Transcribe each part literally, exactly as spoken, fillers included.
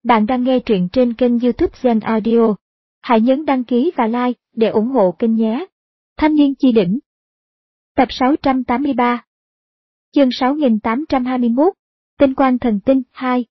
Bạn đang nghe truyện trên kênh YouTube Zen Audio. Hãy nhấn đăng ký và like để ủng hộ kênh nhé. Thanh niên chi đỉnh. Tập sáu trăm tám mươi ba. Chương sáu nghìn tám trăm hai mươi mốt. Tinh quang thần tinh hai.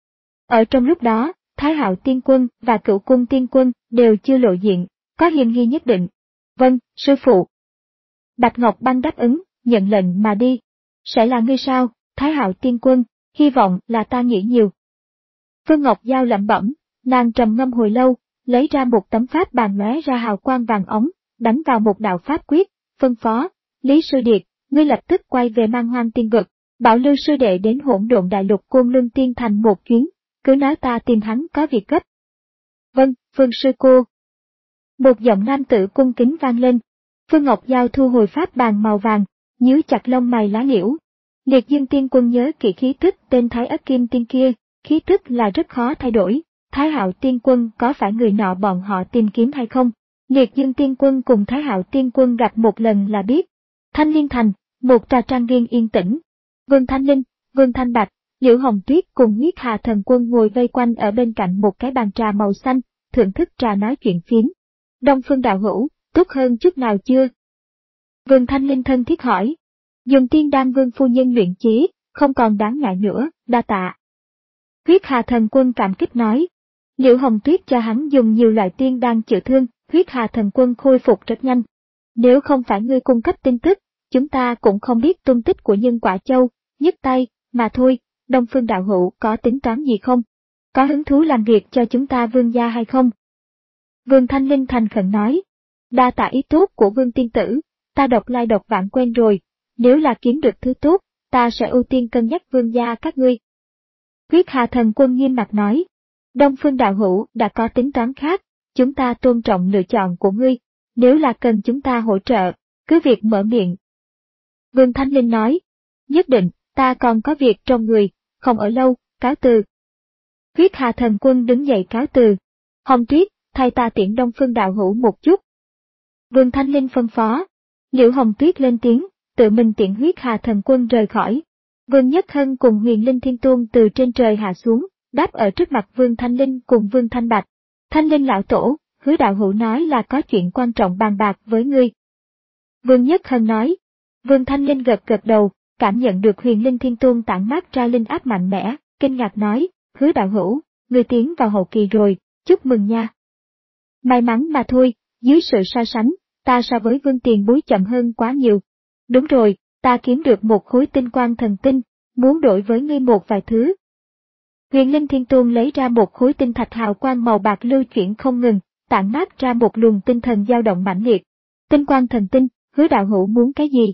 Ở trong lúc đó, Thái Hạo Tiên Quân và Cửu Cung Tiên Quân đều chưa lộ diện, có hiềm nghi nhất định. Vâng, sư phụ. Bạch Ngọc Băng đáp ứng, nhận lệnh mà đi. Sẽ là ngươi sao, Thái Hạo Tiên Quân, hy vọng là ta nghĩ nhiều. Phương Ngọc Giao lẩm bẩm, nàng trầm ngâm hồi lâu, lấy ra một tấm pháp bàn lóe ra hào quang vàng ống, đánh vào một đạo pháp quyết, phân phó, Lý Sư Điệt, ngươi lập tức quay về Man Hoang Tiên Vực, bảo Lưu sư đệ đến Hỗn Độn Đại Lục Côn Luân Tiên Thành một chuyến, cứ nói ta tìm hắn có việc gấp. Vâng, Phương sư cô. Một giọng nam tử cung kính vang lên. Phương Ngọc Giao thu hồi pháp bàn màu vàng, nhíu chặt lông mày lá liễu. Liệt Dương Tiên Quân nhớ kỹ khí tức tên Thái Ất Kim Tiên kia, khí tức là rất khó thay đổi. Thái Hạo Tiên Quân có phải người nọ bọn họ tìm kiếm hay không? Liệt Dương Tiên Quân cùng Thái Hạo Tiên Quân gặp một lần là biết. Thanh Liên Thành, một trà trang viên yên tĩnh. Vương Thanh Linh, Vương Thanh Bạch, Liễu Hồng Tuyết cùng Huyết Hà Thần Quân ngồi vây quanh ở bên cạnh một cái bàn trà màu xanh, thưởng thức trà nói chuyện phiếm. Đông Phương đạo hữu, tốt hơn chút nào chưa? Vương Thanh Linh thân thiết hỏi. Dùng tiên đan Vương phu nhân luyện chế, không còn đáng ngại nữa, đa tạ. Huyết Hà Thần Quân cảm kích nói. Liễu Hồng Tuyết cho hắn dùng nhiều loại tiên đan chữa thương, Huyết Hà Thần Quân khôi phục rất nhanh. Nếu không phải ngươi cung cấp tin tức, chúng ta cũng không biết tung tích của Nhân Quả Châu, nhấc tay, mà thôi, Đông Phương đạo hữu có tính toán gì không? Có hứng thú làm việc cho chúng ta Vương gia hay không? Vương Thanh Linh thành khẩn nói. Đa tạ ý tốt của Vương tiên tử, ta độc lai độc vãng quen rồi, nếu là kiếm được thứ tốt, ta sẽ ưu tiên cân nhắc Vương gia các ngươi. Huyết Hà Thần Quân nghiêm mặt nói. Đông Phương đạo hữu đã có tính toán khác, chúng ta tôn trọng lựa chọn của ngươi, nếu là cần chúng ta hỗ trợ, cứ việc mở miệng. Vương Thanh Linh nói. Nhất định, ta còn có việc trong người, không ở lâu, cáo từ. Huyết Hà Thần Quân đứng dậy cáo từ. Hồng Tuyết, thay ta tiễn Đông Phương đạo hữu một chút. Vương Thanh Linh phân phó. Liễu Hồng Tuyết lên tiếng, tự mình tiễn Huyết Hà Thần Quân rời khỏi. Vương Nhất Hân cùng Huyền Linh Thiên Tôn từ trên trời hạ xuống, đáp ở trước mặt Vương Thanh Linh cùng Vương Thanh Bạch. Thanh Linh lão tổ, Hứa đạo hữu nói là có chuyện quan trọng bàn bạc với ngươi. Vương Nhất Hân nói. Vương Thanh Linh gật gật đầu, cảm nhận được Huyền Linh Thiên Tôn tản mát ra linh áp mạnh mẽ, kinh ngạc nói, Hứa đạo hữu, ngươi tiến vào hậu kỳ rồi, chúc mừng nha. May mắn mà thôi, dưới sự so sánh, ta so với Vương tiền bối chậm hơn quá nhiều. Đúng rồi, ta kiếm được một khối tinh quang thần tinh, muốn đổi với ngươi một vài thứ. Huyền Linh Thiên Tôn lấy ra một khối tinh thạch hào quang màu bạc lưu chuyển không ngừng, tản mát ra một luồng tinh thần dao động mãnh liệt. Tinh quang thần tinh, Hứa đạo hữu muốn cái gì?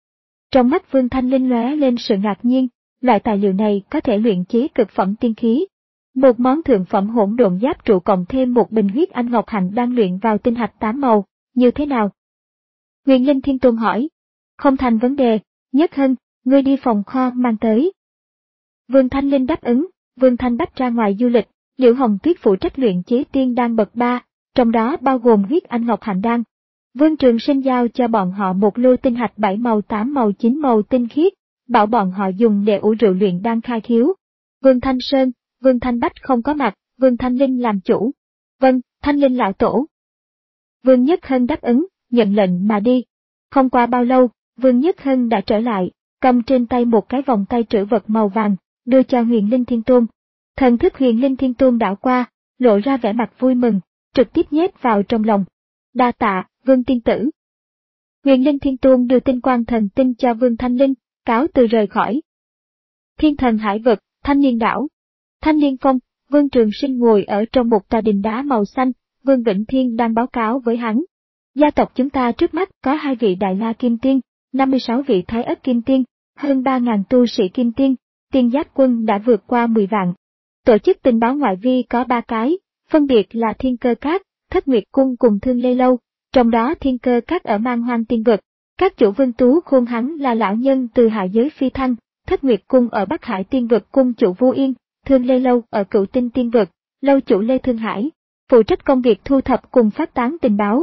Trong mắt Vương Thanh Linh lóe lên sự ngạc nhiên, loại tài liệu này có thể luyện chế cực phẩm tiên khí. Một món thượng phẩm hỗn độn giáp trụ cộng thêm một bình huyết anh ngọc hạnh đang luyện vào tinh hạch tám màu, như thế nào? Huyền Linh Thiên Tôn hỏi. Không thành vấn đề, Nhất Hân, ngươi đi phòng kho mang tới. Vương Thanh Linh đáp ứng, Vương Thanh Bách ra ngoài du lịch, Liễu Hồng Tuyết phụ trách luyện chế tiên đan bậc ba, trong đó bao gồm huyết anh ngọc hạnh đan. Vương Trường Sinh giao cho bọn họ một lô tinh hạch bảy màu tám màu chín màu tinh khiết, bảo bọn họ dùng để ủ rượu luyện đan khai khiếu. Vương Thanh Sơn, Vương Thanh Bách không có mặt, Vương Thanh Linh làm chủ. Vâng, Thanh Linh lão tổ. Vương Nhất Hân đáp ứng, nhận lệnh mà đi. Không qua bao lâu, Vương Nhất Hân đã trở lại, cầm trên tay một cái vòng tay trữ vật màu vàng, đưa cho Huyền Linh Thiên Tôn. Thần thức Huyền Linh Thiên Tôn đảo qua, lộ ra vẻ mặt vui mừng, trực tiếp nhét vào trong lòng. Đa tạ, Vương tiên tử. Huyền Linh Thiên Tôn đưa tinh quang thần tinh cho Vương Thanh Linh, cáo từ rời khỏi. Thiên Thần Hải Vực, Thanh Liên Đảo. Thanh Liên Phong, Vương Trường Sinh ngồi ở trong một tòa đình đá màu xanh, Vương Vĩnh Thiên đang báo cáo với hắn. Gia tộc chúng ta trước mắt có hai vị Đại La Kim Tiên, năm mươi sáu vị Thái Ất Kim Tiên, hơn ba ngàn tu sĩ Kim Tiên, tiên giáp quân đã vượt qua mười vạn. Tổ chức tình báo ngoại vi có ba cái, phân biệt là Thiên Cơ Các, Thất Nguyệt Cung cùng Thương Lê Lâu, trong đó Thiên Cơ Các ở Man Hoang Tiên Vực. Các chủ Vương Tú Khôn hắn là lão nhân từ hạ giới phi thăng, Thất Nguyệt Cung ở Bắc Hải Tiên Vực cung chủ Vu Yên, Thương Lê Lâu ở Cửu Tinh Tiên Vực, lâu chủ Lê Thương Hải, phụ trách công việc thu thập cùng phát tán tình báo.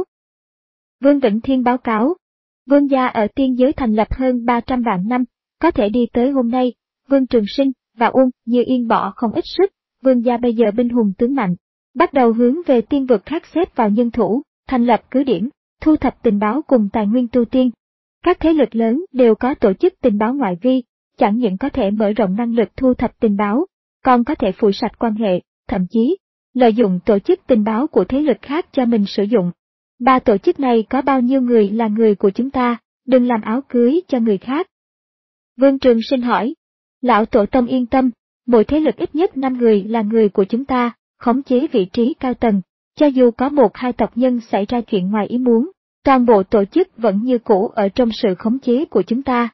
Vương Vĩnh Thiên báo cáo. Vương gia ở tiên giới thành lập hơn ba trăm vạn năm, có thể đi tới hôm nay, Vương Trường Sinh và Uông Như Yên bỏ không ít sức, Vương gia bây giờ binh hùng tướng mạnh, bắt đầu hướng về tiên vực khác xếp vào nhân thủ, thành lập cứ điểm, thu thập tình báo cùng tài nguyên tu tiên. Các thế lực lớn đều có tổ chức tình báo ngoại vi, chẳng những có thể mở rộng năng lực thu thập tình báo, còn có thể phủi sạch quan hệ, thậm chí lợi dụng tổ chức tình báo của thế lực khác cho mình sử dụng. Ba tổ chức này có bao nhiêu người là người của chúng ta, đừng làm áo cưới cho người khác. Vương Trường Sinh hỏi. Lão Tổ Tông yên tâm, mỗi thế lực ít nhất năm người là người của chúng ta, khống chế vị trí cao tầng, cho dù có một hai tộc nhân xảy ra chuyện ngoài ý muốn, toàn bộ tổ chức vẫn như cũ ở trong sự khống chế của chúng ta.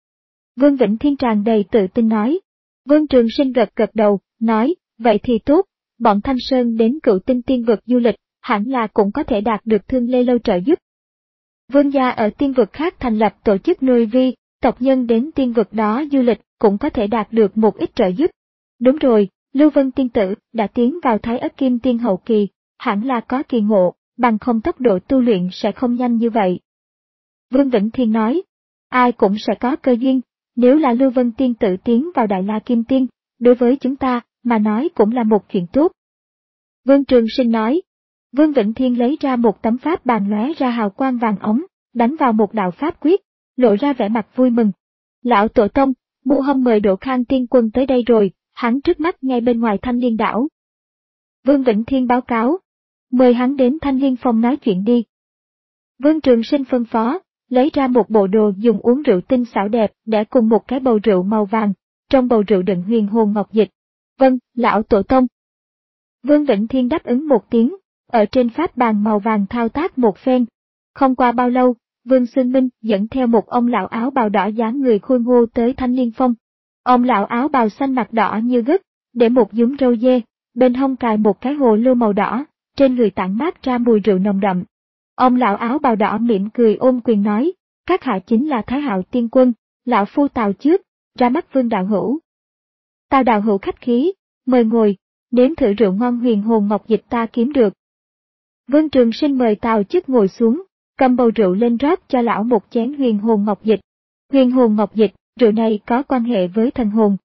Vương Vĩnh Thiên tràn đầy tự tin nói. Vương Trường Sinh gật gật đầu, nói, vậy thì tốt, bọn Thanh Sơn đến Cựu Tinh tiên vực du lịch, hẳn là cũng có thể đạt được Thương Lê Lâu trợ giúp. Vương gia ở tiên vực khác thành lập tổ chức nuôi vi, tộc nhân đến tiên vực đó du lịch cũng có thể đạt được một ít trợ giúp. Đúng rồi, Lưu Vân tiên tử đã tiến vào Thái Ất Kim Tiên hậu kỳ, hẳn là có kỳ ngộ, bằng không tốc độ tu luyện sẽ không nhanh như vậy. Vương Vĩnh Thiên nói, ai cũng sẽ có cơ duyên, nếu là Lưu Vân tiên tử tiến vào Đại La Kim Tiên, đối với chúng ta mà nói cũng là một chuyện tốt. Vương Trường Sinh nói. Vương Vĩnh Thiên lấy ra một tấm pháp bàn lóe ra hào quang vàng ống, đánh vào một đạo pháp quyết, lộ ra vẻ mặt vui mừng. Lão Tổ Tông, Mu Hâm mời Độ Khang Tiên Quân tới đây rồi, hắn trước mắt ngay bên ngoài Thanh Liên đảo. Vương Vĩnh Thiên báo cáo, mời hắn đến Thanh Liên Phong nói chuyện đi. Vương Trường Sinh phân phó, lấy ra một bộ đồ dùng uống rượu tinh xảo đẹp để cùng một cái bầu rượu màu vàng, trong bầu rượu đựng huyền hồn ngọc dịch. Vâng, Lão Tổ Tông. Vương Vĩnh Thiên đáp ứng một tiếng, ở trên pháp bàn màu vàng thao tác một phen. Không qua bao lâu, Vương Xương Minh dẫn theo một ông lão áo bào đỏ dáng người khôi ngô tới Thanh Liên Phong. Ông lão áo bào xanh mặt đỏ như gất, để một dúm râu dê, bên hông cài một cái hồ lô màu đỏ, trên người tản mát ra mùi rượu nồng đậm. Ông lão áo bào đỏ mỉm cười ôm quyền nói, các hạ chính là Thái Hạo Tiên Quân, lão phu Tào trước, ra mắt Vương đạo hữu. Tào đạo hữu khách khí, mời ngồi, nếm thử rượu ngon huyền hồn ngọc dịch ta kiếm được. Vương Trường Sinh mời Tào chức ngồi xuống, cầm bầu rượu lên rót cho lão một chén huyền hồn ngọc dịch. Huyền hồn ngọc dịch, rượu này có quan hệ với thần hồn.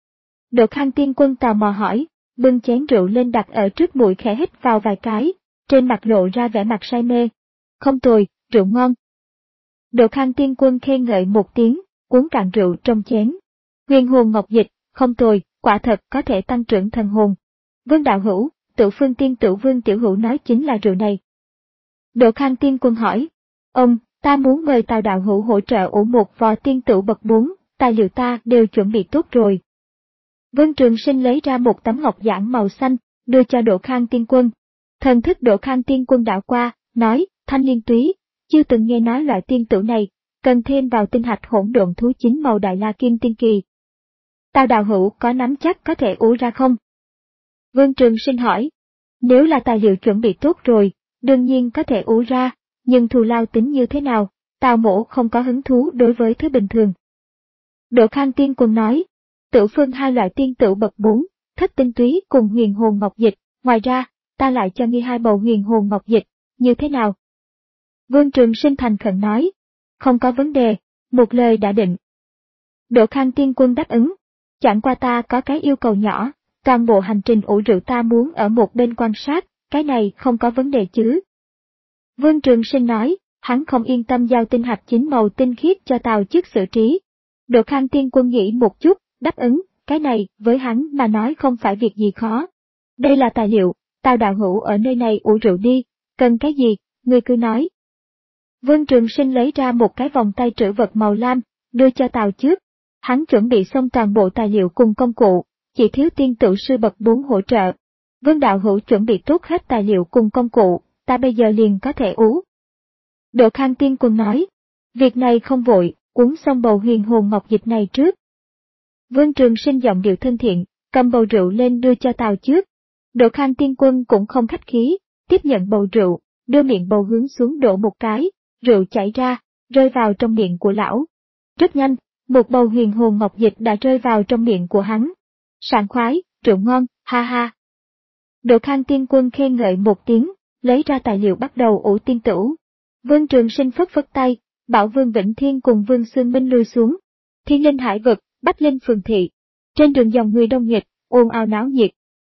Độ Khang Tiên Quân tò mò hỏi, bưng chén rượu lên đặt ở trước mũi khẽ hít vào vài cái, trên mặt lộ ra vẻ mặt say mê. Không tồi, rượu ngon. Độ Khang Tiên Quân khen ngợi một tiếng, uống cạn rượu trong chén. Huyền hồn ngọc dịch, không tồi, quả thật có thể tăng trưởng thần hồn. Vương đạo hữu, Tự Phương Tiên Tử Vương Tiểu Hữu nói chính là rượu này. Độ Khang Tiên Quân hỏi, ông, ta muốn mời Tào đạo hữu hỗ trợ ủ một vò tiên tử bậc bốn, tài liệu ta đều chuẩn bị tốt rồi. Vương Trường Sinh lấy ra một tấm ngọc giản màu xanh, đưa cho Độ Khang Tiên Quân. Thần thức Độ Khang Tiên Quân đảo qua, nói, Thanh Liên túy, chưa từng nghe nói loại tiên tử này, cần thêm vào tinh hạch hỗn độn thú chính màu Đại La Kim Tiên Kỳ. Tào đạo hữu có nắm chắc có thể ủ ra không? Vương Trường Sinh hỏi, nếu là tài liệu chuẩn bị tốt rồi, đương nhiên có thể ủ ra, nhưng thù lao tính như thế nào, Tào mỗ không có hứng thú đối với thứ bình thường. Độ Khang Tiên Quân nói, Tự Phương hai loại tiên tử bậc bốn, thất tinh túy cùng huyền hồn ngọc dịch, ngoài ra, ta lại cho ngươi hai bầu huyền hồn ngọc dịch, như thế nào? Vương Trường Sinh thành khẩn nói, không có vấn đề, một lời đã định. Độ Khang Tiên Quân đáp ứng, chẳng qua ta có cái yêu cầu nhỏ, toàn bộ hành trình ủ rượu ta muốn ở một bên quan sát, cái này không có vấn đề chứ. Vương Trường Sinh nói, hắn không yên tâm giao tinh hạch chính màu tinh khiết cho Tào chức xử trí. Độ Khang Tiên Quân nghĩ một chút, đáp ứng, cái này với hắn mà nói không phải việc gì khó. Đây là tài liệu, Tào đạo hữu ở nơi này ủ rượu đi, cần cái gì, ngươi cứ nói. Vương Trường Sinh lấy ra một cái vòng tay trữ vật màu lam, đưa cho Tào trước. Hắn chuẩn bị xong toàn bộ tài liệu cùng công cụ, chỉ thiếu tiên tử sư bậc bốn hỗ trợ. Vương đạo hữu chuẩn bị tốt hết tài liệu cùng công cụ, ta bây giờ liền có thể ủ. Độ Khang Tiên Quân nói, việc này không vội, uống xong bầu huyền hồn ngọc dịch này trước. Vương Trường Sinh giọng điệu thân thiện, cầm bầu rượu lên đưa cho Tào trước. Độ Khang Tiên Quân cũng không khách khí, tiếp nhận bầu rượu, đưa miệng bầu hướng xuống đổ một cái, rượu chảy ra, rơi vào trong miệng của lão. Rất nhanh, một bầu huyền hồn ngọc dịch đã rơi vào trong miệng của hắn. Sảng khoái, rượu ngon, ha ha. Độ Khang Tiên Quân khen ngợi một tiếng, lấy ra tài liệu bắt đầu ủ tiên tử. Vương Trường Sinh phất phất tay, bảo Vương Vĩnh Thiên cùng Vương Xương Minh lui xuống. Thiên Linh Hải Vực, Bách Linh Phường Thị. Trên đường dòng người đông nghịch, ồn ào náo nhiệt.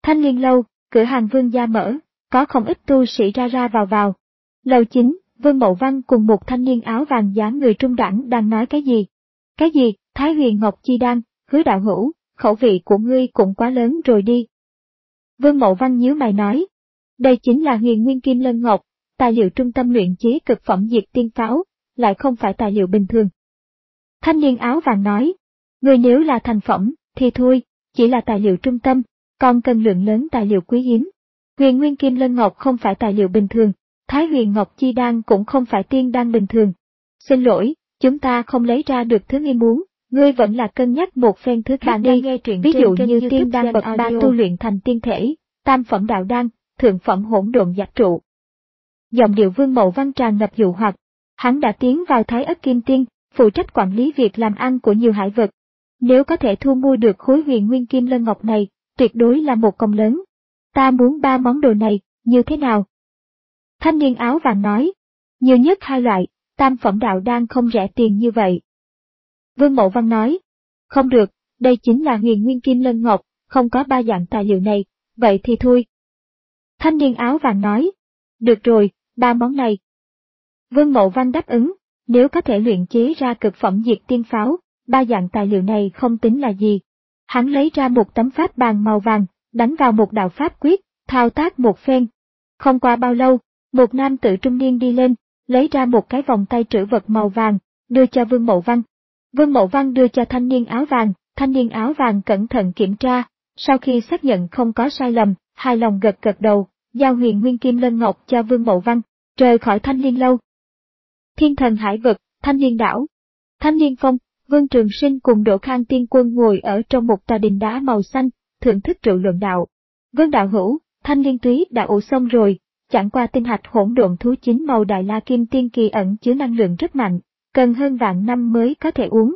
Thanh Liên lâu, cửa hàng Vương gia mở, có không ít tu sĩ ra ra vào vào. Lầu chính, Vương Mậu Văn cùng một thanh niên áo vàng dáng người trung đẳng đang nói cái gì? Cái gì, Thái Huyền Ngọc Chi Đan, Hứa đạo hữu, khẩu vị của ngươi cũng quá lớn rồi đi. Vương Mậu Văn nhíu mày nói, đây chính là Huyền Nguyên Kim Lân Ngọc, tài liệu trung tâm luyện chế cực phẩm diệt tiên pháo, lại không phải tài liệu bình thường. Thanh niên áo vàng nói, người nếu là thành phẩm, thì thôi, chỉ là tài liệu trung tâm, còn cần lượng lớn tài liệu quý hiếm. Huyền Nguyên Kim Lân Ngọc không phải tài liệu bình thường, Thái Huyền Ngọc Chi Đan cũng không phải tiên đan bình thường. Xin lỗi, chúng ta không lấy ra được thứ ngươi muốn, ngươi vẫn là cân nhắc một phen thứ khác đi, ví dụ như tiên đan bậc ba tu luyện thành tiên thể, tam phẩm đạo đan, thượng phẩm hỗn độn giáp trụ. Giọng điệu Vương Mậu Văn tràn ngập dụ hoặc, hắn đã tiến vào Thái Ất Kim Tiên, phụ trách quản lý việc làm ăn của nhiều hải vật. Nếu có thể thu mua được khối Huyền Nguyên Kim Lân Ngọc này, tuyệt đối là một công lớn. Ta muốn ba món đồ này, như thế nào? Thanh niên áo vàng nói, nhiều nhất hai loại, tam phẩm đạo đan không rẻ tiền như vậy. Vương Mậu Văn nói, không được, đây chính là Huyền Nguyên Kim Lân Ngọc, không có ba dạng tài liệu này, vậy thì thôi. Thanh niên áo vàng nói, được rồi, ba món này. Vương Mậu Văn đáp ứng, nếu có thể luyện chế ra cực phẩm diệt tiên pháo, ba dạng tài liệu này không tính là gì. Hắn lấy ra một tấm pháp bàn màu vàng, đánh vào một đạo pháp quyết, thao tác một phen. Không qua bao lâu, một nam tử trung niên đi lên, lấy ra một cái vòng tay trữ vật màu vàng, đưa cho Vương Mậu Văn. Vương Mậu Văn đưa cho thanh niên áo vàng, thanh niên áo vàng cẩn thận kiểm tra, sau khi xác nhận không có sai lầm, hài lòng gật gật đầu, giao Huyền Nguyên Kim Lân Ngọc cho Vương Mậu Văn, rời khỏi Thanh Liên lâu. Thiên Thần Hải Vực, Thanh Liên đảo. Thanh Liên Phong, Vương Trường Sinh cùng Đỗ Khang Tiên Quân ngồi ở trong một tòa đình đá màu xanh, thưởng thức rượu luận đạo. Vương đạo hữu, Thanh Liên túy đã ủ xong rồi, chẳng qua tinh hạch hỗn độn thú chính màu Đại La Kim Tiên kỳ ẩn chứa năng lượng rất mạnh, cần hơn vạn năm mới có thể uống.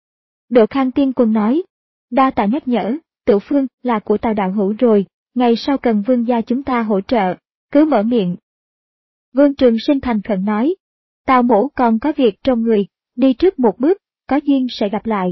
Đỗ Khang Tiên Quân nói, đa tạ nhắc nhở, Tiểu Phương là của Tào đạo hữu rồi, ngày sau cần Vương gia chúng ta hỗ trợ, cứ mở miệng. Vương Trường Sinh thành khẩn nói, Tào mỗ còn có việc trong người, đi trước một bước, có duyên sẽ gặp lại.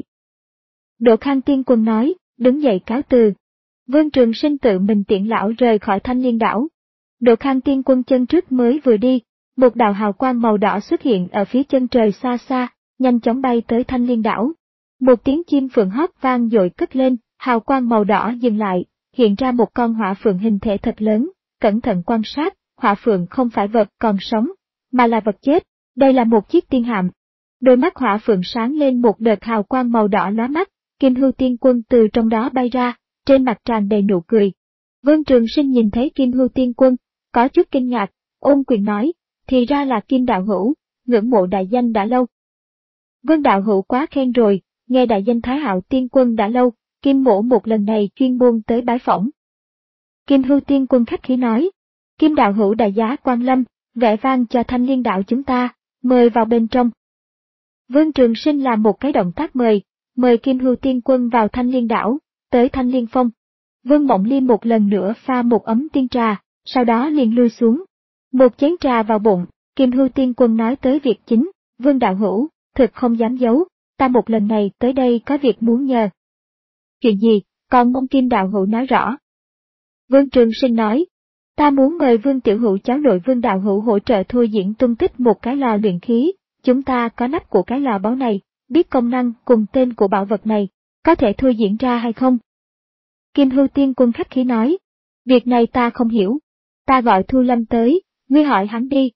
Đỗ Khang Tiên Quân nói, đứng dậy cáo từ. Vương Trường Sinh tự mình tiễn lão rời khỏi Thanh Liên đảo. Đỗ Khang Tiên Quân chân trước mới vừa đi, một đạo hào quang màu đỏ xuất hiện ở phía chân trời xa xa, nhanh chóng bay tới Thanh Liên đảo. Một tiếng chim phượng hót vang dội cất lên, hào quang màu đỏ dừng lại, hiện ra một con hỏa phượng hình thể thật lớn, cẩn thận quan sát, hỏa phượng không phải vật còn sống, mà là vật chết, đây là một chiếc tiên hạm. Đôi mắt hỏa phượng sáng lên một đợt hào quang màu đỏ lóa mắt, Kim Hưu Tiên Quân từ trong đó bay ra, trên mặt tràn đầy nụ cười. Vương Trường Sinh nhìn thấy Kim Hưu Tiên Quân, có chút kinh ngạc, ôm quyền nói, thì ra là Kim đạo hữu, ngưỡng mộ đại danh đã lâu. Vương đạo hữu quá khen rồi, nghe đại danh Thái Hạo Tiên Quân đã lâu, Kim mỗ một lần này chuyên môn tới bái phỏng. Kim Hưu Tiên Quân khách khí nói, Kim đạo hữu đại giá quan lâm, vẻ vang cho Thanh Liên đạo chúng ta, mời vào bên trong. Vương Trường Sinh làm một cái động tác mời, mời Kim Hưu Tiên Quân vào Thanh Liên đảo, tới Thanh Liên Phong. Vương Mộng Ly một lần nữa pha một ấm tiên trà, sau đó liền lui xuống. Một chén trà vào bụng, Kim Hưu Tiên Quân nói tới việc chính, Vương đạo hữu, thực không dám giấu, ta một lần này tới đây có việc muốn nhờ. Chuyện gì, còn mong Kim đạo hữu nói rõ. Vương Trường Sinh nói, ta muốn mời Vương tiểu hữu cháu nội Vương đạo hữu hỗ trợ thôi diễn tung tích một cái lò luyện khí, chúng ta có nắp của cái lò báu này, biết công năng cùng tên của bảo vật này, có thể thôi diễn ra hay không? Kim Hưu Tiên Quân khách khí nói, việc này ta không hiểu, ta gọi Thu Lâm tới, ngươi hỏi hắn đi.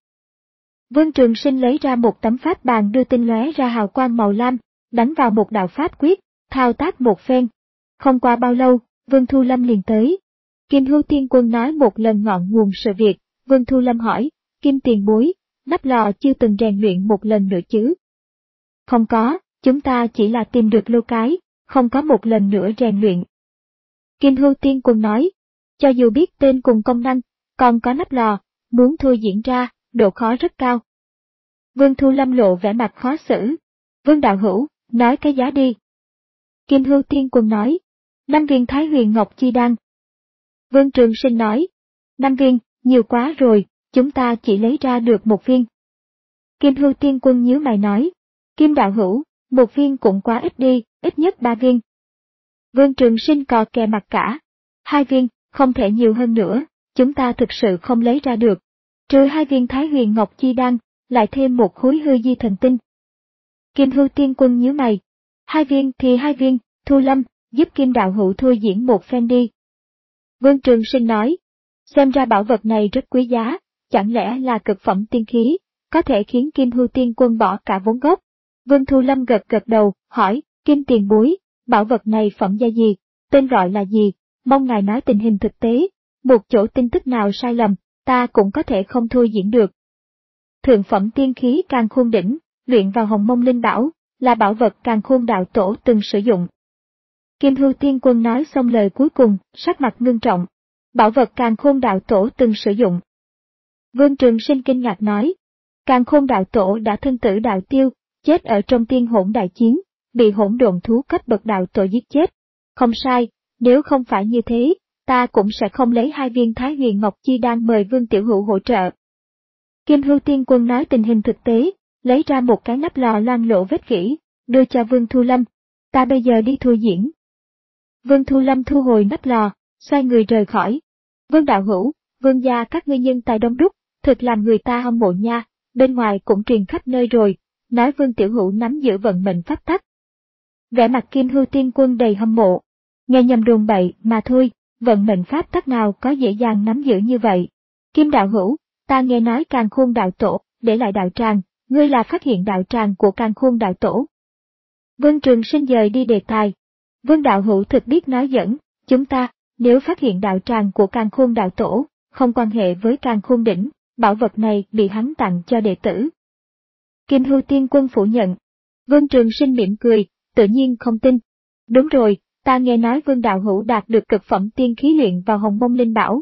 Vương Trường Sinh lấy ra một tấm pháp bàn đưa tinh lóe ra hào quang màu lam, đánh vào một đạo pháp quyết, thao tác một phen. Không qua bao lâu, Vương Thu Lâm liền tới. Kim Hưu Tiên Quân nói một lần ngọn nguồn sự việc, Vương Thu Lâm hỏi, Kim tiền bối, nắp lò chưa từng rèn luyện một lần nữa chứ? Không có, chúng ta chỉ là tìm được lô cái, không có một lần nữa rèn luyện. Kim Hưu Tiên Quân nói, cho dù biết tên cùng công năng, còn có nắp lò, muốn thôi diễn ra, độ khó rất cao. Vương Thu Lâm lộ vẻ mặt khó xử. Vương đạo hữu, nói cái giá đi. Kim Hưu Tiên Quân nói, năm viên Thái Huyền Ngọc Chi Đan. Vương Trường Sinh nói, năm viên, nhiều quá rồi, chúng ta chỉ lấy ra được một viên. Kim Hưu Tiên Quân nhíu mày nói, Kim đạo hữu, một viên cũng quá ít đi, ít nhất ba viên. Vương Trường Sinh cò kè mặt cả, hai viên, không thể nhiều hơn nữa, chúng ta thực sự không lấy ra được. Trừ hai viên Thái Huyền Ngọc Chi Đan, lại thêm một khối hư di thần tinh. Kim Hưu Tiên Quân nhíu mày. Hai viên thì hai viên, Thu Lâm, giúp Kim đạo hữu thôi diễn một phen đi. Vương Trường Sinh nói, xem ra bảo vật này rất quý giá, chẳng lẽ là cực phẩm tiên khí, có thể khiến Kim Hưu Tiên Quân bỏ cả vốn gốc. Vương Thu Lâm gật gật đầu, hỏi, Kim tiền bối, bảo vật này phẩm gia gì, tên gọi là gì, mong ngài nói tình hình thực tế, một chỗ tin tức nào sai lầm, ta cũng có thể không thôi diễn được. Thượng phẩm tiên khí Càn Khôn Đỉnh, luyện vào Hồng Mông Linh Bảo, là bảo vật Càn Khôn đạo tổ từng sử dụng. Kim Hưu Tiên Quân nói xong lời cuối cùng, sắc mặt ngưng trọng. Bảo vật Càn Khôn đạo tổ từng sử dụng. Vương Trường Sinh kinh ngạc nói, Càn Khôn đạo tổ đã thân tử đạo tiêu, chết ở trong tiên hỗn đại chiến, bị hỗn độn thú cấp bậc đạo tổ giết chết. Không sai, nếu không phải như thế, ta cũng sẽ không lấy hai viên Thái Huyền Ngọc Chi Đan mời Vương Tiểu Hữu hỗ trợ. Kim Hưu Tiên Quân nói tình hình thực tế, lấy ra một cái nắp lò loang lổ vết kỹ, đưa cho Vương Thu Lâm. Ta bây giờ đi thôi diễn. Vương Thu Lâm thu hồi nắp lò, xoay người rời khỏi. Vương đạo hữu, Vương gia các ngươi nhân tài đông đúc, thực làm người ta hâm mộ nha, bên ngoài cũng truyền khắp nơi rồi, nói Vương Tiểu Hữu nắm giữ vận mệnh pháp tắc. Vẻ mặt Kim Hưu Tiên Quân đầy hâm mộ. Nghe nhầm đồn bậy mà thôi, vận mệnh pháp tắc nào có dễ dàng nắm giữ như vậy. Kim đạo hữu, ta nghe nói Càn Khôn đạo tổ, để lại đạo tràng, ngươi là phát hiện đạo tràng của Càn Khôn đạo tổ. Vương Trường Sinh dời đi đề tài. Vương đạo hữu thực biết nói dẫn, chúng ta, nếu phát hiện đạo tràng của Càn Khôn đạo tổ, không quan hệ với Càn Khôn đỉnh, bảo vật này bị hắn tặng cho đệ tử. Kim Hưu Tiên Quân phủ nhận. Vương Trường Sinh mỉm cười, tự nhiên không tin. Đúng rồi, ta nghe nói Vương đạo hữu đạt được cực phẩm tiên khí luyện vào Hồng Mông Linh Bảo.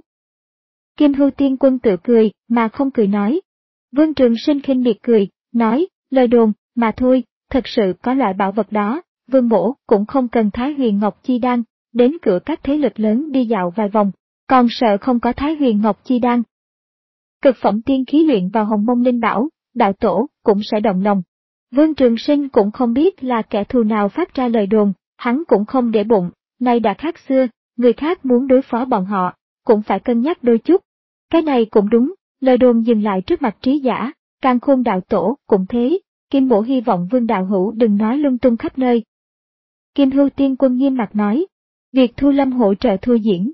Kim Hưu Tiên Quân tự cười, mà không cười nói. Vương Trường Sinh khinh miệt cười, nói, lời đồn, mà thôi, thật sự có loại bảo vật đó, Vương mỗ cũng không cần Thái Huyền Ngọc Chi Đan, đến cửa các thế lực lớn đi dạo vài vòng, còn sợ không có Thái Huyền Ngọc Chi Đan. Cực phẩm tiên khí luyện vào Hồng Mông Linh Bảo, đạo tổ cũng sẽ động lòng. Vương Trường Sinh cũng không biết là kẻ thù nào phát ra lời đồn, hắn cũng không để bụng, nay đã khác xưa, người khác muốn đối phó bọn họ, cũng phải cân nhắc đôi chút. Cái này cũng đúng, lời đồn dừng lại trước mặt trí giả, Càn Khôn đạo tổ cũng thế, Kim bổ hy vọng Vương đạo hữu đừng nói lung tung khắp nơi. Kim Hưu Tiên Quân nghiêm mặt nói, việc Thu Lâm hỗ trợ thua diễn.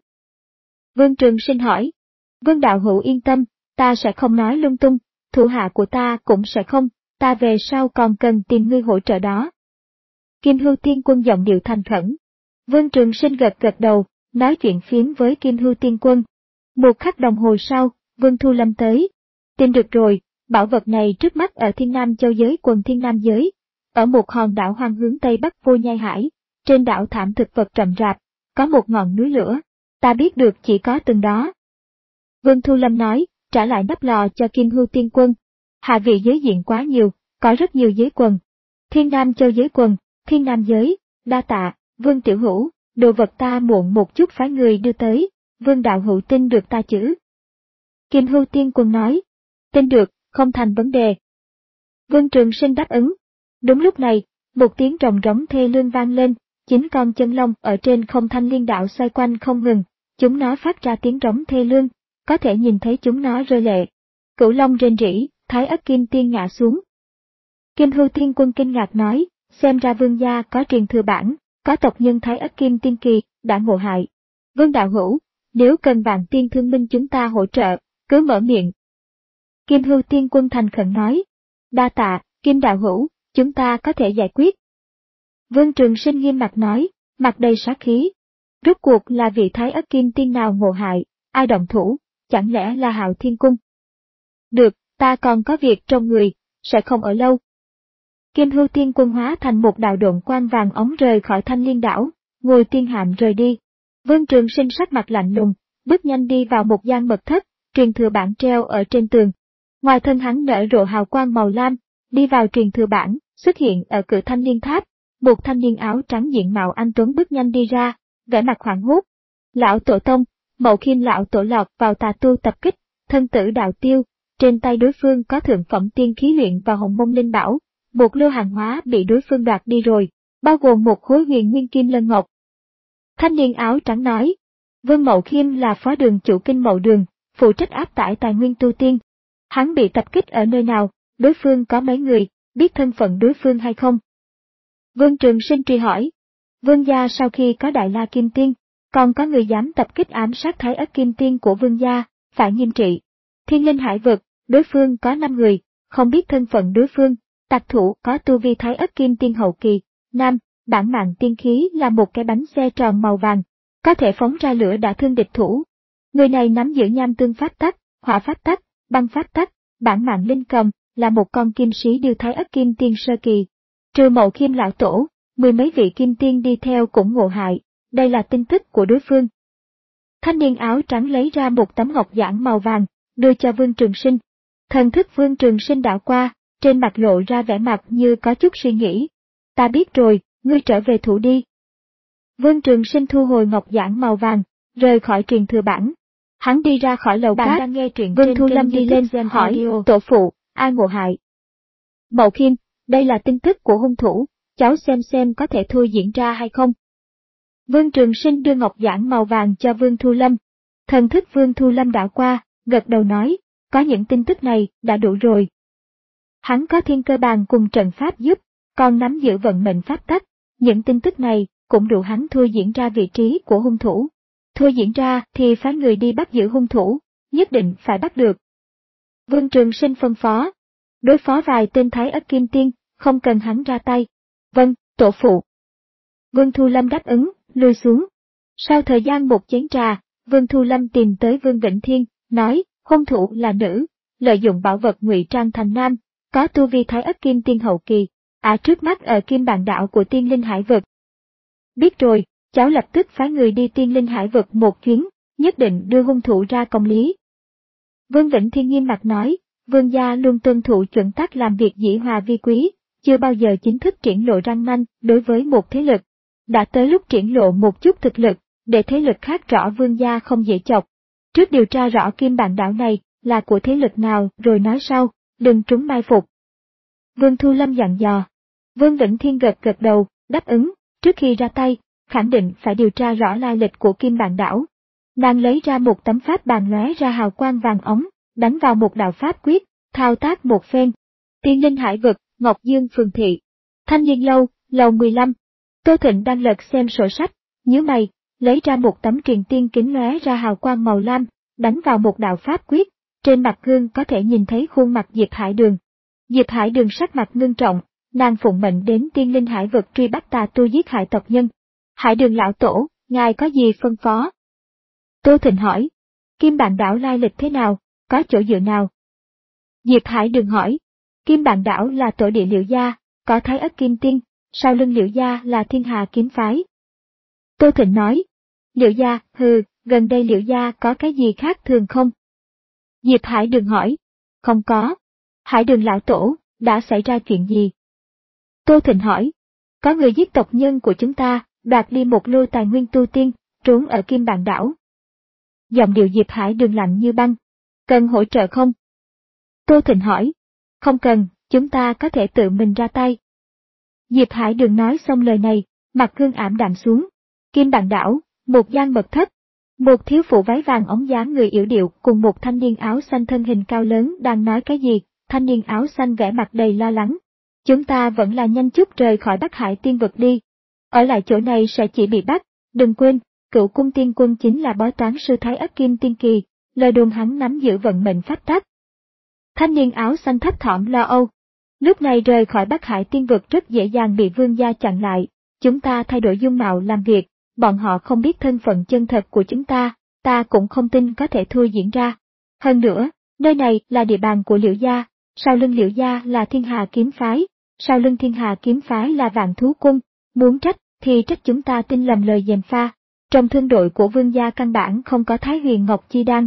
Vương Trường Sinh hỏi, Vương đạo hữu yên tâm, ta sẽ không nói lung tung, thủ hạ của ta cũng sẽ không, ta về sau còn cần tìm ngươi hỗ trợ đó. Kim Hưu Tiên Quân giọng điệu thành khẩn. Vương Trường Sinh gật gật đầu, nói chuyện phiếm với Kim Hưu Tiên Quân. Một khắc đồng hồ sau, Vương Thu Lâm tới. Tìm được rồi, bảo vật này trước mắt ở Thiên Nam Châu giới quần Thiên Nam giới, ở một hòn đảo hoang hướng Tây Bắc Vô Nhai Hải, trên đảo thảm thực vật rậm rạp, có một ngọn núi lửa, ta biết được chỉ có từng đó. Vương Thu Lâm nói, trả lại nắp lò cho Kim Hưu Tiên Quân. Hạ vị giới diện quá nhiều, có rất nhiều giới quần. Thiên Nam Châu giới quần, Thiên Nam giới, đa tạ, Vương Tiểu Hữu, đồ vật ta muộn một chút phái người đưa tới, Vương đạo hữu tin được ta chứ? Kim Hưu Tiên Quân nói, tin được, không thành vấn đề. Vương Trường Sinh đáp ứng. Đúng lúc này, một tiếng rồng rống thê lương vang lên, chín con chân long ở trên không thanh liên đạo xoay quanh không ngừng, chúng nó phát ra tiếng rống thê lương, có thể nhìn thấy chúng nó rơi lệ. Cửu long rên rỉ, Thái Ất Kim Tiên ngã xuống. Kim Hưu Tiên Quân kinh ngạc nói, xem ra Vương gia có truyền thừa bản, có tộc nhân Thái Ất Kim Tiên kỳ, đã ngộ hại. Vương đạo hữu, nếu cần Vạn Tiên Thương Minh chúng ta hỗ trợ, cứ mở miệng. Kim Hưu Tiên Quân thành khẩn nói, đa tạ, Kim đạo hữu, chúng ta có thể giải quyết. Vương Trường Sinh nghiêm mặt nói, mặt đầy sát khí. Rốt cuộc là vị Thái Ất Kim Tiên nào ngộ hại, ai động thủ, chẳng lẽ là Hạo Thiên Cung? Được, ta còn có việc trong người, sẽ không ở lâu. Kim Hưu Tiên Quân hóa thành một đạo độn quang vàng ống rời khỏi Thanh Liên đảo, ngồi tiên hạm rời đi. Vương Trường Sinh sắc mặt lạnh lùng, bước nhanh đi vào một gian mật thất, truyền thừa bản treo ở trên tường. Ngoài thân hắn nở rộ hào quang màu lam, đi vào truyền thừa bản, xuất hiện ở cửa Thanh Liên tháp, một thanh niên áo trắng diện mạo anh tuấn bước nhanh đi ra, vẻ mặt hoảng hốt. Lão tổ tông, Mậu Khiêm lão tổ lọt vào tà tu tập kích, thân tử đạo tiêu, trên tay đối phương có thượng phẩm tiên khí luyện vào Hồng Mông Linh Bảo, một lô hàng hóa bị đối phương đoạt đi rồi, bao gồm một khối huyền nguyên kim lân ngọc. Thanh niên áo trắng nói, Vương Mậu Khiêm là phó đường chủ kinh Mậu Đường, phụ trách áp tải tài nguyên tu tiên. Hắn bị tập kích ở nơi nào, đối phương có mấy người, biết thân phận đối phương hay không? Vương Trường Sinh truy hỏi. Vương gia sau khi có Đại La Kim Tiên, còn có người dám tập kích ám sát Thái Ất Kim Tiên của Vương gia, phải nghiêm trị. Thiên Linh Hải Vực, đối phương có năm người, không biết thân phận đối phương, tặc thủ có tu vi Thái Ất Kim Tiên hậu kỳ, nam, bản mạng tiên khí là một cái bánh xe tròn màu vàng, có thể phóng ra lửa đã thương địch thủ. Người này nắm giữ nham tương pháp tắc, hỏa pháp tắc, băng pháp tắc, bản mạng linh cầm, là một con kim sĩ điêu Thái Ất Kim Tiên sơ kỳ. Trừ Mậu Khiêm lão tổ, mười mấy vị kim tiên đi theo cũng ngộ hại, đây là tin tức của đối phương. Thanh niên áo trắng lấy ra một tấm ngọc giản màu vàng, đưa cho Vương Trường Sinh. Thần thức Vương Trường Sinh đảo qua, trên mặt lộ ra vẻ mặt như có chút suy nghĩ. Ta biết rồi, ngươi trở về thủ đi. Vương Trường Sinh thu hồi ngọc giản màu vàng, rời khỏi truyền thừa bản. Hắn đi ra khỏi lầu cát, đang nghe truyện Vương Thu Lâm đi lên hỏi, tổ phụ, ai ngộ hại? Mậu Khiêm, đây là tin tức của hung thủ, cháu xem xem có thể thôi diễn ra hay không. Vương Trường Sinh đưa ngọc giản màu vàng cho Vương Thu Lâm. Thần thức Vương Thu Lâm đảo qua, gật đầu nói, có những tin tức này, đã đủ rồi. Hắn có thiên cơ bàn cùng trận pháp giúp, còn nắm giữ vận mệnh pháp tắc, những tin tức này cũng đủ hắn thôi diễn ra vị trí của hung thủ. Thôi diễn ra thì phái người đi bắt giữ hung thủ, nhất định phải bắt được. Vương Trường Sinh phân phó, đối phó vài tên Thái Ất Kim Tiên, không cần hắn ra tay. Vâng, tổ phụ. Vương Thu Lâm đáp ứng, lui xuống. Sau thời gian một chén trà, Vương Thu Lâm tìm tới Vương Vĩnh Thiên, nói, hung thủ là nữ, lợi dụng bảo vật ngụy trang thành nam, có tu vi Thái Ất Kim Tiên hậu kỳ, à trước mắt ở Kim Bàn Đảo của Tiên Linh Hải Vực. Biết rồi, cháu lập tức phái người đi Tiên Linh Hải Vực một chuyến, nhất định đưa hung thủ ra công lý. Vương Vĩnh Thiên nghiêm mặt nói, Vương gia luôn tuân thủ chuẩn tắc làm việc dĩ hòa vi quý, chưa bao giờ chính thức triển lộ răng nanh đối với một thế lực. Đã tới lúc triển lộ một chút thực lực, để thế lực khác rõ Vương gia không dễ chọc. Trước điều tra rõ Kim Bàn Đảo này là của thế lực nào rồi nói sau, đừng trúng mai phục. Vương Thu Lâm dặn dò. Vương Vĩnh Thiên gật gật đầu, đáp ứng, trước khi ra tay, khẳng định phải điều tra rõ lai lịch của Kim Bàn Đảo. Nàng lấy ra một tấm pháp bàn lóe ra hào quang vàng ống, đánh vào một đạo pháp quyết, thao tác một phen. Tiên Linh Hải Vực, Ngọc Dương Phường Thị. Thanh Niên Lâu, lầu mười lăm. Tô Thịnh đang lật xem sổ sách, nhíu mày, lấy ra một tấm truyền tiên kính lóe ra hào quang màu lam, đánh vào một đạo pháp quyết, trên mặt gương có thể nhìn thấy khuôn mặt Diệp Hải Đường. Diệp Hải Đường sắc mặt ngưng trọng, nàng phụng mệnh đến Tiên Linh Hải Vực truy bắt tà tu giết hại tộc nhân. Hải Đường lão tổ, ngài có gì phân phó? Tô Thịnh hỏi, Kim Bàn Đảo lai lịch thế nào, có chỗ dựa nào? Diệp Hải Đường hỏi, Kim Bàn Đảo là tổ địa Liễu gia, có Thái Ất Kim Tiên, sau lưng Liễu gia là Thiên Hà Kiếm Phái. Tô Thịnh nói, Liễu gia, hừ, gần đây Liễu gia có cái gì khác thường không? Diệp Hải Đường hỏi, không có. Hải Đường lão tổ, đã xảy ra chuyện gì? Tô Thịnh hỏi, có người giết tộc nhân của chúng ta, đoạt đi một lô tài nguyên tu tiên, trốn ở Kim Bàn Đảo. Giọng điệu Diệp Hải Đường lạnh như băng, cần hỗ trợ không? Tô Thịnh hỏi, không cần, chúng ta có thể tự mình ra tay. Diệp Hải Đường nói xong lời này, mặt gương ảm đạm xuống. Kim Bàn Đảo, một gian mật thất. Một thiếu phụ váy vàng ống dáng người yểu điệu cùng một thanh niên áo xanh thân hình cao lớn đang nói cái gì, thanh niên áo xanh vẻ mặt đầy lo lắng. Chúng ta vẫn là nhanh chút rời khỏi Bắc Hải Tiên Vực đi. Ở lại chỗ này sẽ chỉ bị bắt, đừng quên, Cựu Cung Tiên Quân chính là bói toán sư Thái Ất Kim Tiên Kỳ, lời đồn hắn nắm giữ vận mệnh pháp tắc. Thanh niên áo xanh thấp thỏm lo âu. Lúc này rời khỏi Bắc Hải Tiên Vực rất dễ dàng bị Vương gia chặn lại, chúng ta thay đổi dung mạo làm việc, bọn họ không biết thân phận chân thật của chúng ta, ta cũng không tin có thể thôi diễn ra. Hơn nữa, nơi này là địa bàn của Liễu gia, sau lưng Liễu gia là Thiên Hà Kiếm Phái, sau lưng Thiên Hà Kiếm Phái là Vạn Thú Cung, muốn trách thì trách chúng ta tin lầm lời gièm pha. Trong thương đội của Vương gia căn bản không có Thái Huyền Ngọc Chi Đan.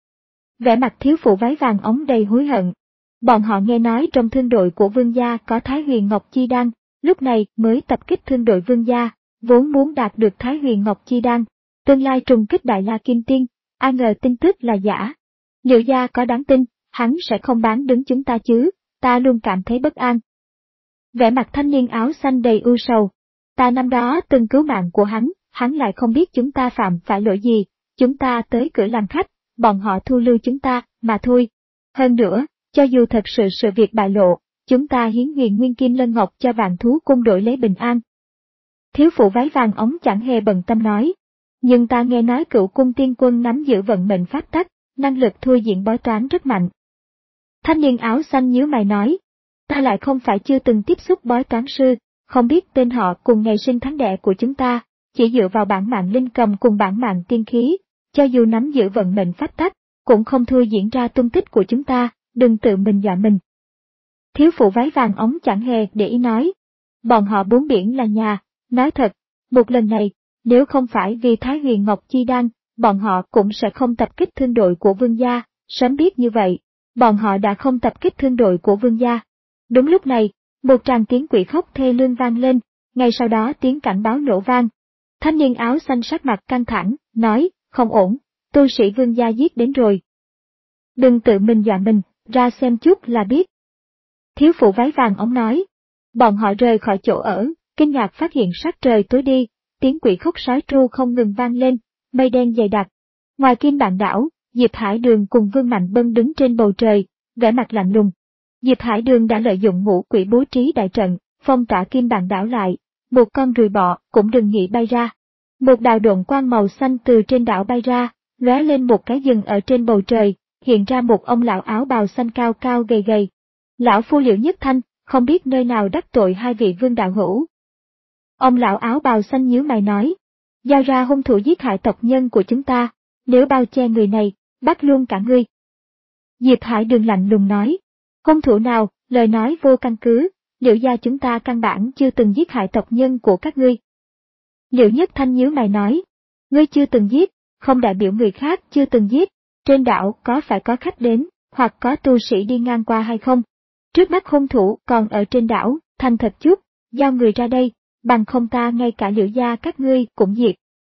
Vẻ mặt thiếu phụ váy vàng ống đầy hối hận. Bọn họ nghe nói trong thương đội của Vương gia có Thái Huyền Ngọc Chi Đan, lúc này mới tập kích thương đội Vương gia, vốn muốn đạt được Thái Huyền Ngọc Chi Đan, tương lai trùng kích Đại La Kim Tiên, ai ngờ tin tức là giả. Liễu gia có đáng tin, hắn sẽ không bán đứng chúng ta chứ, ta luôn cảm thấy bất an. Vẻ mặt thanh niên áo xanh đầy u sầu. Ta năm đó từng cứu mạng của hắn, hắn lại không biết chúng ta phạm phải lỗi gì, chúng ta tới cửa làm khách, bọn họ thu lưu chúng ta, mà thôi. Hơn nữa, cho dù thật sự sự việc bại lộ, chúng ta hiến huyền nguyên kim lân ngọc cho Vạn Thú Cung đổi lấy bình an. Thiếu phụ váy vàng ống chẳng hề bận tâm nói. Nhưng ta nghe nói Cựu Cung Tiên Quân nắm giữ vận mệnh pháp tắc, năng lực thôi diễn bói toán rất mạnh. Thanh niên áo xanh nhíu mày nói. Ta lại không phải chưa từng tiếp xúc bói toán sư, không biết tên họ cùng ngày sinh tháng đẻ của chúng ta, chỉ dựa vào bản mạng linh cầm cùng bản mạng tiên khí, cho dù nắm giữ vận mệnh pháp tắc, cũng không thôi diễn ra tung tích của chúng ta, đừng tự mình dọa mình. Thiếu phụ váy vàng ống chẳng hề để ý nói. Bọn họ bốn biển là nhà, nói thật, một lần này, nếu không phải vì Thái Huyền Ngọc Chi Đan, bọn họ cũng sẽ không tập kích thương đội của Vương gia, sớm biết như vậy, bọn họ đã không tập kích thương đội của Vương gia. Đúng lúc này, một tràng tiếng quỷ khóc thê lương vang lên, ngay sau đó tiếng cảnh báo nổ vang. Thanh niên áo xanh sắc mặt căng thẳng, nói, không ổn, tu sĩ Vương gia giết đến rồi. Đừng tự mình dọa mình, ra xem chút là biết. Thiếu phụ váy vàng ống nói. Bọn họ rời khỏi chỗ ở, kinh ngạc phát hiện sắc trời tối đi, tiếng quỷ khóc sói tru không ngừng vang lên, mây đen dày đặc. Ngoài Kim Bạn đảo, Diệp Hải Đường cùng Vương Mạnh Bân đứng trên bầu trời, vẻ mặt lạnh lùng. Diệp Hải Đường đã lợi dụng ngũ quỷ bố trí đại trận, phong tỏa Kim Bạn đảo lại, một con ruồi bọ cũng đừng nghĩ bay ra. Một đạo độn quang màu xanh từ trên đảo bay ra, lóe lên một cái rừng ở trên bầu trời, hiện ra một ông lão áo bào xanh cao cao gầy gầy. Lão phu Liễu Nhất Thanh, không biết nơi nào đắc tội hai vị vương đạo hữu. Ông lão áo bào xanh nhíu mày nói, giao ra hung thủ giết hại tộc nhân của chúng ta, nếu bao che người này, bắt luôn cả ngươi. Diệp Hải Đường lạnh lùng nói, hung thủ nào, lời nói vô căn cứ, Liễu gia chúng ta căn bản chưa từng giết hại tộc nhân của các ngươi. Liễu Nhất Thanh nhíu mày nói, ngươi chưa từng giết, không đại biểu người khác chưa từng giết, trên đảo có phải có khách đến, hoặc có tu sĩ đi ngang qua hay không? Trước mắt hung thủ còn ở trên đảo, thành thật chút, giao người ra đây, bằng không ta ngay cả Liễu gia các ngươi cũng diệt.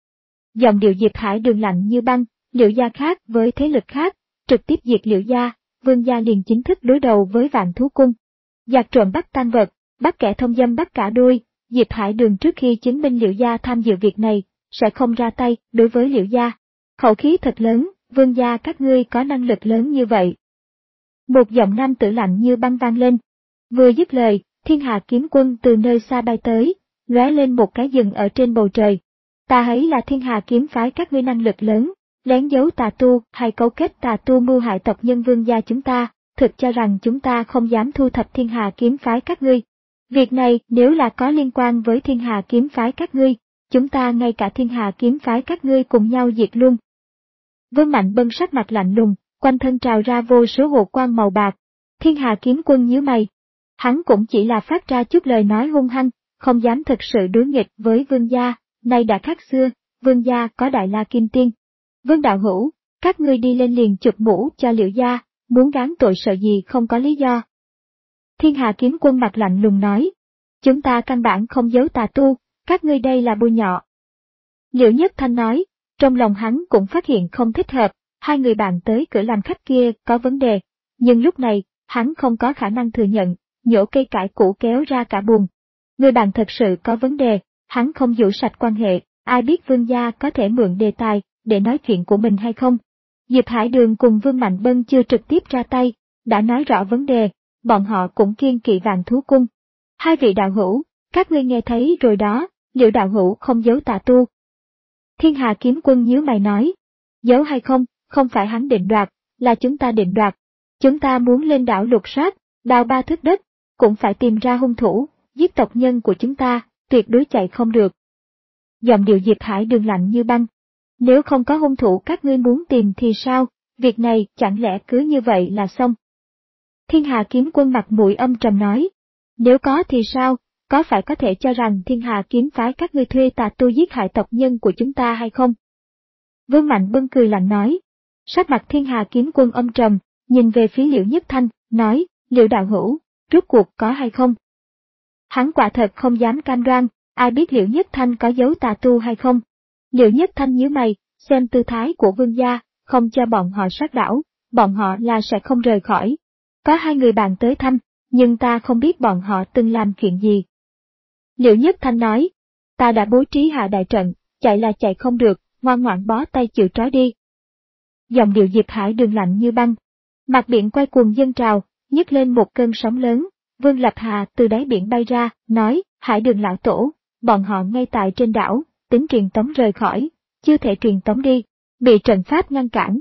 Giọng điệu Diệp Hải Đường lạnh như băng, Liễu gia khác với thế lực khác, trực tiếp diệt Liễu gia, Vương gia liền chính thức đối đầu với Vạn Thú Cung. Giặc trộm bắt tang vật, bắt kẻ thông dâm bắt cả đuôi, Diệp Hải Đường trước khi chứng minh Liễu gia tham dự việc này, sẽ không ra tay đối với Liễu gia. Khẩu khí thật lớn, Vương gia các ngươi có năng lực lớn như vậy. Một giọng nam tử lạnh như băng vang lên. Vừa dứt lời, Thiên Hà Kiếm Quân từ nơi xa bay tới, lóe lên một cái rừng ở trên bầu trời. Ta thấy là Thiên Hà Kiếm phái các ngươi năng lực lớn, lén giấu tà tu hay cấu kết tà tu mưu hại tộc nhân Vương gia chúng ta, thực cho rằng chúng ta không dám thu thập Thiên Hà Kiếm phái các ngươi. Việc này nếu là có liên quan với Thiên Hà Kiếm phái các ngươi, chúng ta ngay cả Thiên Hà Kiếm phái các ngươi cùng nhau diệt luôn. Vương Mạnh Bân sắc mặt lạnh lùng, quanh thân trào ra vô số hồ quang màu bạc. Thiên Hà Kiếm Quân nhíu mày. Hắn cũng chỉ là phát ra chút lời nói hung hăng, không dám thực sự đối nghịch với Vương gia, nay đã khác xưa, Vương gia có Đại La Kim Tiên. Vương đạo hữu, các ngươi đi lên liền chụp mũ cho Liễu gia, muốn gán tội sợ gì không có lý do. Thiên Hà Kiếm Quân mặt lạnh lùng nói, chúng ta căn bản không giấu tà tu, các ngươi đây là bôi nhọ. Liễu Nhất Thanh nói, trong lòng hắn cũng phát hiện không thích hợp, hai người bạn tới cửa làm khách kia có vấn đề, nhưng lúc này, hắn không có khả năng thừa nhận, nhổ cây cải cũ kéo ra cả buồng. Người bạn thật sự có vấn đề, hắn không giữ sạch quan hệ, ai biết Vương gia có thể mượn đề tài để nói chuyện của mình hay không. Diệp Hải Đường cùng Vương Mạnh Bân chưa trực tiếp ra tay, đã nói rõ vấn đề, bọn họ cũng kiêng kỵ Vạn Thú Cung. Hai vị đạo hữu, các ngươi nghe thấy rồi đó, liệu đạo hữu không giấu tà tu? Thiên Hà Kiếm Quân nhíu mày nói, giấu hay không, không phải hắn định đoạt, là chúng ta định đoạt. Chúng ta muốn lên đảo lục soát, đào ba thước đất, cũng phải tìm ra hung thủ, giết tộc nhân của chúng ta, tuyệt đối chạy không được. Giọng điệu Diệp Hải Đường lạnh như băng. Nếu không có hung thủ các ngươi muốn tìm thì sao, việc này chẳng lẽ cứ như vậy là xong? Thiên Hà Kiếm Quân mặt mũi âm trầm nói, nếu có thì sao, có phải có thể cho rằng Thiên Hà Kiếm phái các ngươi thuê tà tu giết hại tộc nhân của chúng ta hay không? Vương Mạnh Bân cười lạnh nói, sắc mặt Thiên Hà Kiếm Quân âm trầm, nhìn về phía Liễu Nhất Thanh, nói, Liễu đạo hữu, rốt cuộc có hay không? Hắn quả thật không dám cam đoan, ai biết Liễu Nhất Thanh có giấu tà tu hay không? Liễu Nhất Thanh nhíu mày, xem tư thái của Vương gia, không cho bọn họ sát đảo, bọn họ là sẽ không rời khỏi. Có hai người bạn tới thăm, nhưng ta không biết bọn họ từng làm chuyện gì. Liễu Nhất Thanh nói, ta đã bố trí hạ đại trận, chạy là chạy không được, ngoan ngoãn bó tay chịu trói đi. Giọng điệu Diệp Hải Đường lạnh như băng. Mặt biển quay cuồng dâng trào, nhấc lên một cơn sóng lớn. Vương Lập Hà từ đáy biển bay ra, nói, Hải Đường lão tổ, bọn họ ngay tại trên đảo, tính truyền tống rời khỏi, chưa thể truyền tống đi, bị trận pháp ngăn cản.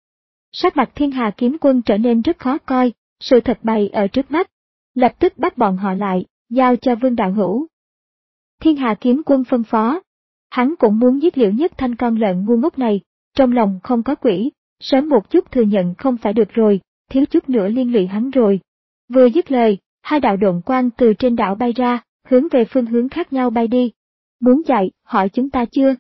Sắc mặt Thiên Hà Kiếm Quân trở nên rất khó coi, sự thật bày ở trước mắt. Lập tức bắt bọn họ lại, giao cho Vương Đạo Hữu. Thiên Hà Kiếm Quân phân phó. Hắn cũng muốn giết Liễu Nhất Thanh con lợn ngu ngốc này, trong lòng không có quỷ, sớm một chút thừa nhận không phải được rồi, thiếu chút nữa liên lụy hắn rồi. Vừa dứt lời, hai đạo độn quang từ trên đảo bay ra, hướng về phương hướng khác nhau bay đi. Muốn chạy, hỏi chúng ta chưa?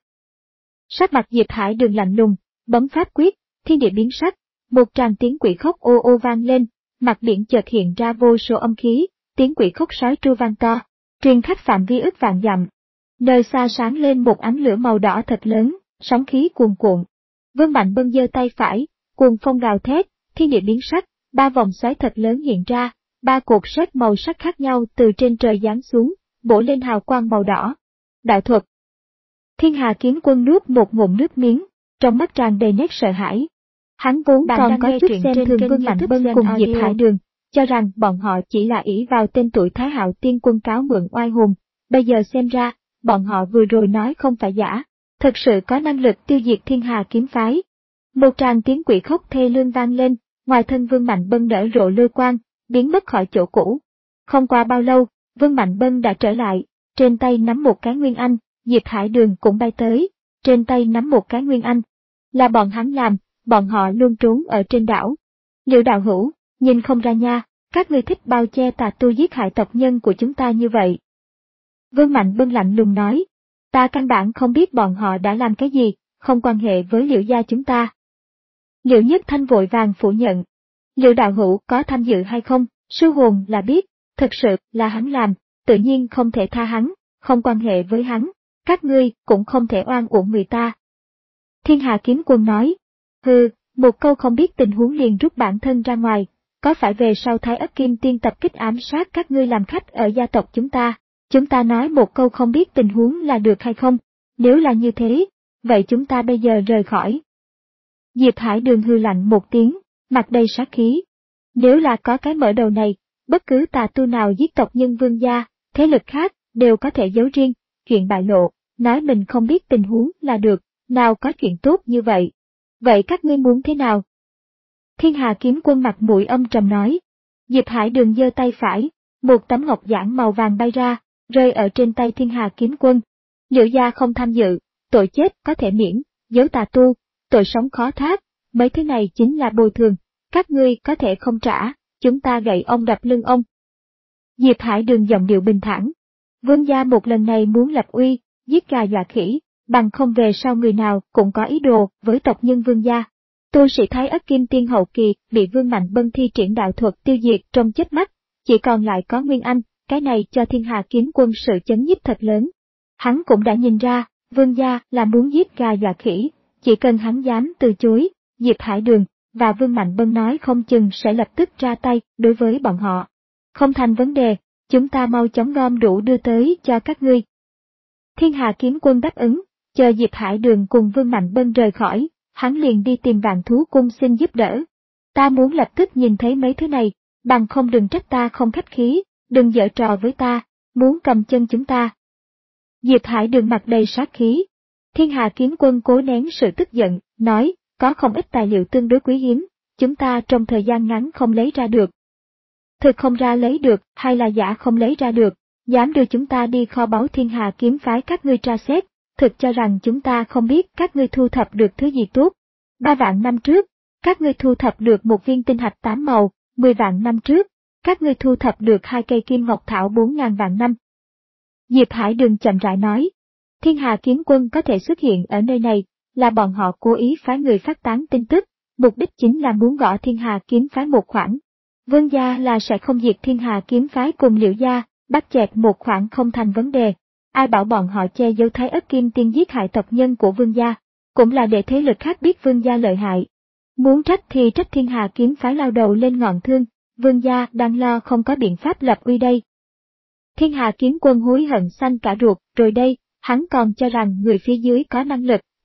Sắc mặt Diệp Hải Đường lạnh lùng, bấm pháp quyết, thiên địa biến sắc, một tràng tiếng quỷ khóc ô ô vang lên, mặt biển chợt hiện ra vô số âm khí, tiếng quỷ khóc sói tru vang to, truyền khắp phạm vi ức vạn dặm. Nơi xa sáng lên một ánh lửa màu đỏ thật lớn, sóng khí cuồn cuộn. Vương Mạnh Bân giơ tay phải, cuồng phong gào thét, thiên địa biến sắc, ba vòng xoáy thật lớn hiện ra, ba cột sét màu sắc khác nhau từ trên trời giáng xuống, bổ lên hào quang màu đỏ. Đạo thuật. Thiên Hà Kiếm Quân nuốt một ngụm nước miếng, trong mắt tràn đầy nét sợ hãi. Hắn vốn còn có chút xem thường Vương Mạnh Bân cùng Diệp Hải Đường, cho rằng bọn họ chỉ là ỷ vào tên tuổi Thái Hạo Tiên Quân cáo mượn oai hùng, bây giờ xem ra, bọn họ vừa rồi nói không phải giả, thực sự có năng lực tiêu diệt Thiên Hà Kiếm Phái. Một tràng tiếng quỷ khóc thê lương vang lên, ngoài thân Vương Mạnh Bân nở rộ lôi quang, biến mất khỏi chỗ cũ. Không qua bao lâu, Vương Mạnh Bân đã trở lại, trên tay nắm một cái nguyên anh, Diệp Hải Đường cũng bay tới, trên tay nắm một cái nguyên anh. Là bọn hắn làm, bọn họ luôn trốn ở trên đảo. Liễu đạo hữu, nhìn không ra nha, các ngươi thích bao che tà tu giết hại tộc nhân của chúng ta như vậy. Vương Mạnh Bân lạnh lùng nói, ta căn bản không biết bọn họ đã làm cái gì, không quan hệ với Liễu gia chúng ta. Liễu Nhất Thanh vội vàng phủ nhận. Liễu đạo hữu có tham dự hay không, sư hồn là biết, thực sự là hắn làm, tự nhiên không thể tha hắn, không quan hệ với hắn, các ngươi cũng không thể oan uổng người ta. Thiên Hà Kiếm Quân nói, hừ, một câu không biết tình huống liền rút bản thân ra ngoài, có phải về sau Thái Ất Kim Tiên tập kích ám sát các ngươi làm khách ở gia tộc chúng ta, chúng ta nói một câu không biết tình huống là được hay không, nếu là như thế, vậy chúng ta bây giờ rời khỏi. Diệp Hải Đường hư lạnh một tiếng, mặt đầy sát khí. Nếu là có cái mở đầu này, bất cứ tà tu nào giết tộc nhân Vương gia, thế lực khác, đều có thể giấu riêng, chuyện bại lộ, nói mình không biết tình huống là được, nào có chuyện tốt như vậy. Vậy các ngươi muốn thế nào? Thiên Hà Kiếm Quân mặt mũi âm trầm nói. Diệp Hải Đường giơ tay phải, một tấm ngọc giản màu vàng bay ra, rơi ở trên tay Thiên Hà Kiếm Quân. Liễu gia không tham dự, tội chết có thể miễn, giấu tà tu, tội sống khó thoát, mấy thứ này chính là bồi thường, các ngươi có thể không trả, chúng ta gậy ông đập lưng ông. Diệp Hải Đường giọng điệu bình thản. Vương gia một lần này muốn lập uy, giết gà dọa khỉ, bằng không về sau người nào cũng có ý đồ với tộc nhân Vương gia. Tu sĩ Thái Ất Kim Tiên hậu kỳ bị Vương Mạnh Bân thi triển đạo thuật tiêu diệt trong chớp mắt, chỉ còn lại có Nguyên Anh, cái này cho Thiên Hà Kiếm Quân sự chấn nhiếp thật lớn. Hắn cũng đã nhìn ra, Vương gia là muốn giết gà dọa khỉ, chỉ cần hắn dám từ chối, Diệp Hải Đường và Vương Mạnh Bân nói không chừng sẽ lập tức ra tay đối với bọn họ. Không thành vấn đề, chúng ta mau chóng gom đủ đưa tới cho các ngươi. Thiên Hà Kiếm Quân đáp ứng, chờ Diệp Hải Đường cùng Vương Mạnh Bân rời khỏi, hắn liền đi tìm Vạn Thú Cung xin giúp đỡ. Ta muốn lập tức nhìn thấy mấy thứ này, bằng không đừng trách ta không khách khí, đừng giở trò với ta, muốn cầm chân chúng ta. Diệp Hải Đường mặt đầy sát khí. Thiên Hà Kiếm Quân cố nén sự tức giận, nói, có không ít tài liệu tương đối quý hiếm, chúng ta trong thời gian ngắn không lấy ra được. Thực không ra lấy được, hay là giả không lấy ra được, dám đưa chúng ta đi kho báu Thiên Hà Kiếm Phái các ngươi tra xét, thực cho rằng chúng ta không biết các ngươi thu thập được thứ gì tốt. Ba vạn năm trước, các ngươi thu thập được một viên tinh hạch tám màu, mười vạn năm trước, các ngươi thu thập được hai cây kim ngọc thảo bốn ngàn vạn năm. Diệp Hải Đường chậm rãi nói, Thiên Hà Kiếm Quân có thể xuất hiện ở nơi này, là bọn họ cố ý phái người phát tán tin tức, mục đích chính là muốn gõ Thiên Hà Kiếm Phái một khoản. Vương gia là sẽ không diệt Thiên Hà Kiếm Phái cùng Liễu gia, bắt chẹt một khoản không thành vấn đề. Ai bảo bọn họ che giấu Thái Ất Kim Tiên giết hại tộc nhân của Vương gia, cũng là để thế lực khác biết Vương gia lợi hại. Muốn trách thì trách Thiên Hà Kiếm Phái lao đầu lên ngọn thương, Vương gia đang lo không có biện pháp lập uy đây. Thiên Hà Kiếm Quân hối hận xanh cả ruột, rồi đây, hắn còn cho rằng người phía dưới có năng lực,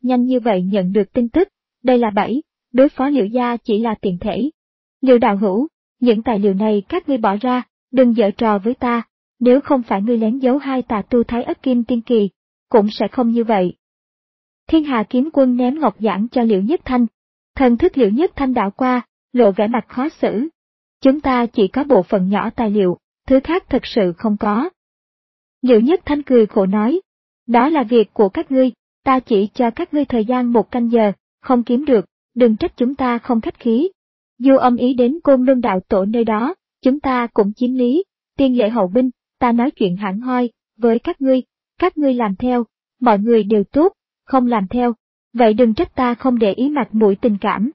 nhanh như vậy nhận được tin tức, đây là bẫy, đối phó Liễu gia chỉ là tiện thể. Liễu đạo hữu, những tài liệu này các ngươi bỏ ra, đừng giở trò với ta, nếu không phải ngươi lén giấu hai tà tu Thái Ất Kim Tiên Kỳ, cũng sẽ không như vậy. Thiên Hà Kiếm Quân ném ngọc giản cho Liễu Nhất Thanh, thần thức Liễu Nhất Thanh đảo qua, lộ vẻ mặt khó xử. Chúng ta chỉ có bộ phận nhỏ tài liệu, thứ khác thật sự không có. Liễu Nhất Thanh cười khổ nói, đó là việc của các ngươi, ta chỉ cho các ngươi thời gian một canh giờ, không kiếm được, đừng trách chúng ta không khách khí. Dù âm ý đến Côn Luân đạo tổ nơi đó, chúng ta cũng chiếm lý, tiên lễ hậu binh, ta nói chuyện hẳn hoi, với các ngươi, các ngươi làm theo, mọi người đều tốt, không làm theo, vậy đừng trách ta không để ý mặt mũi tình cảm.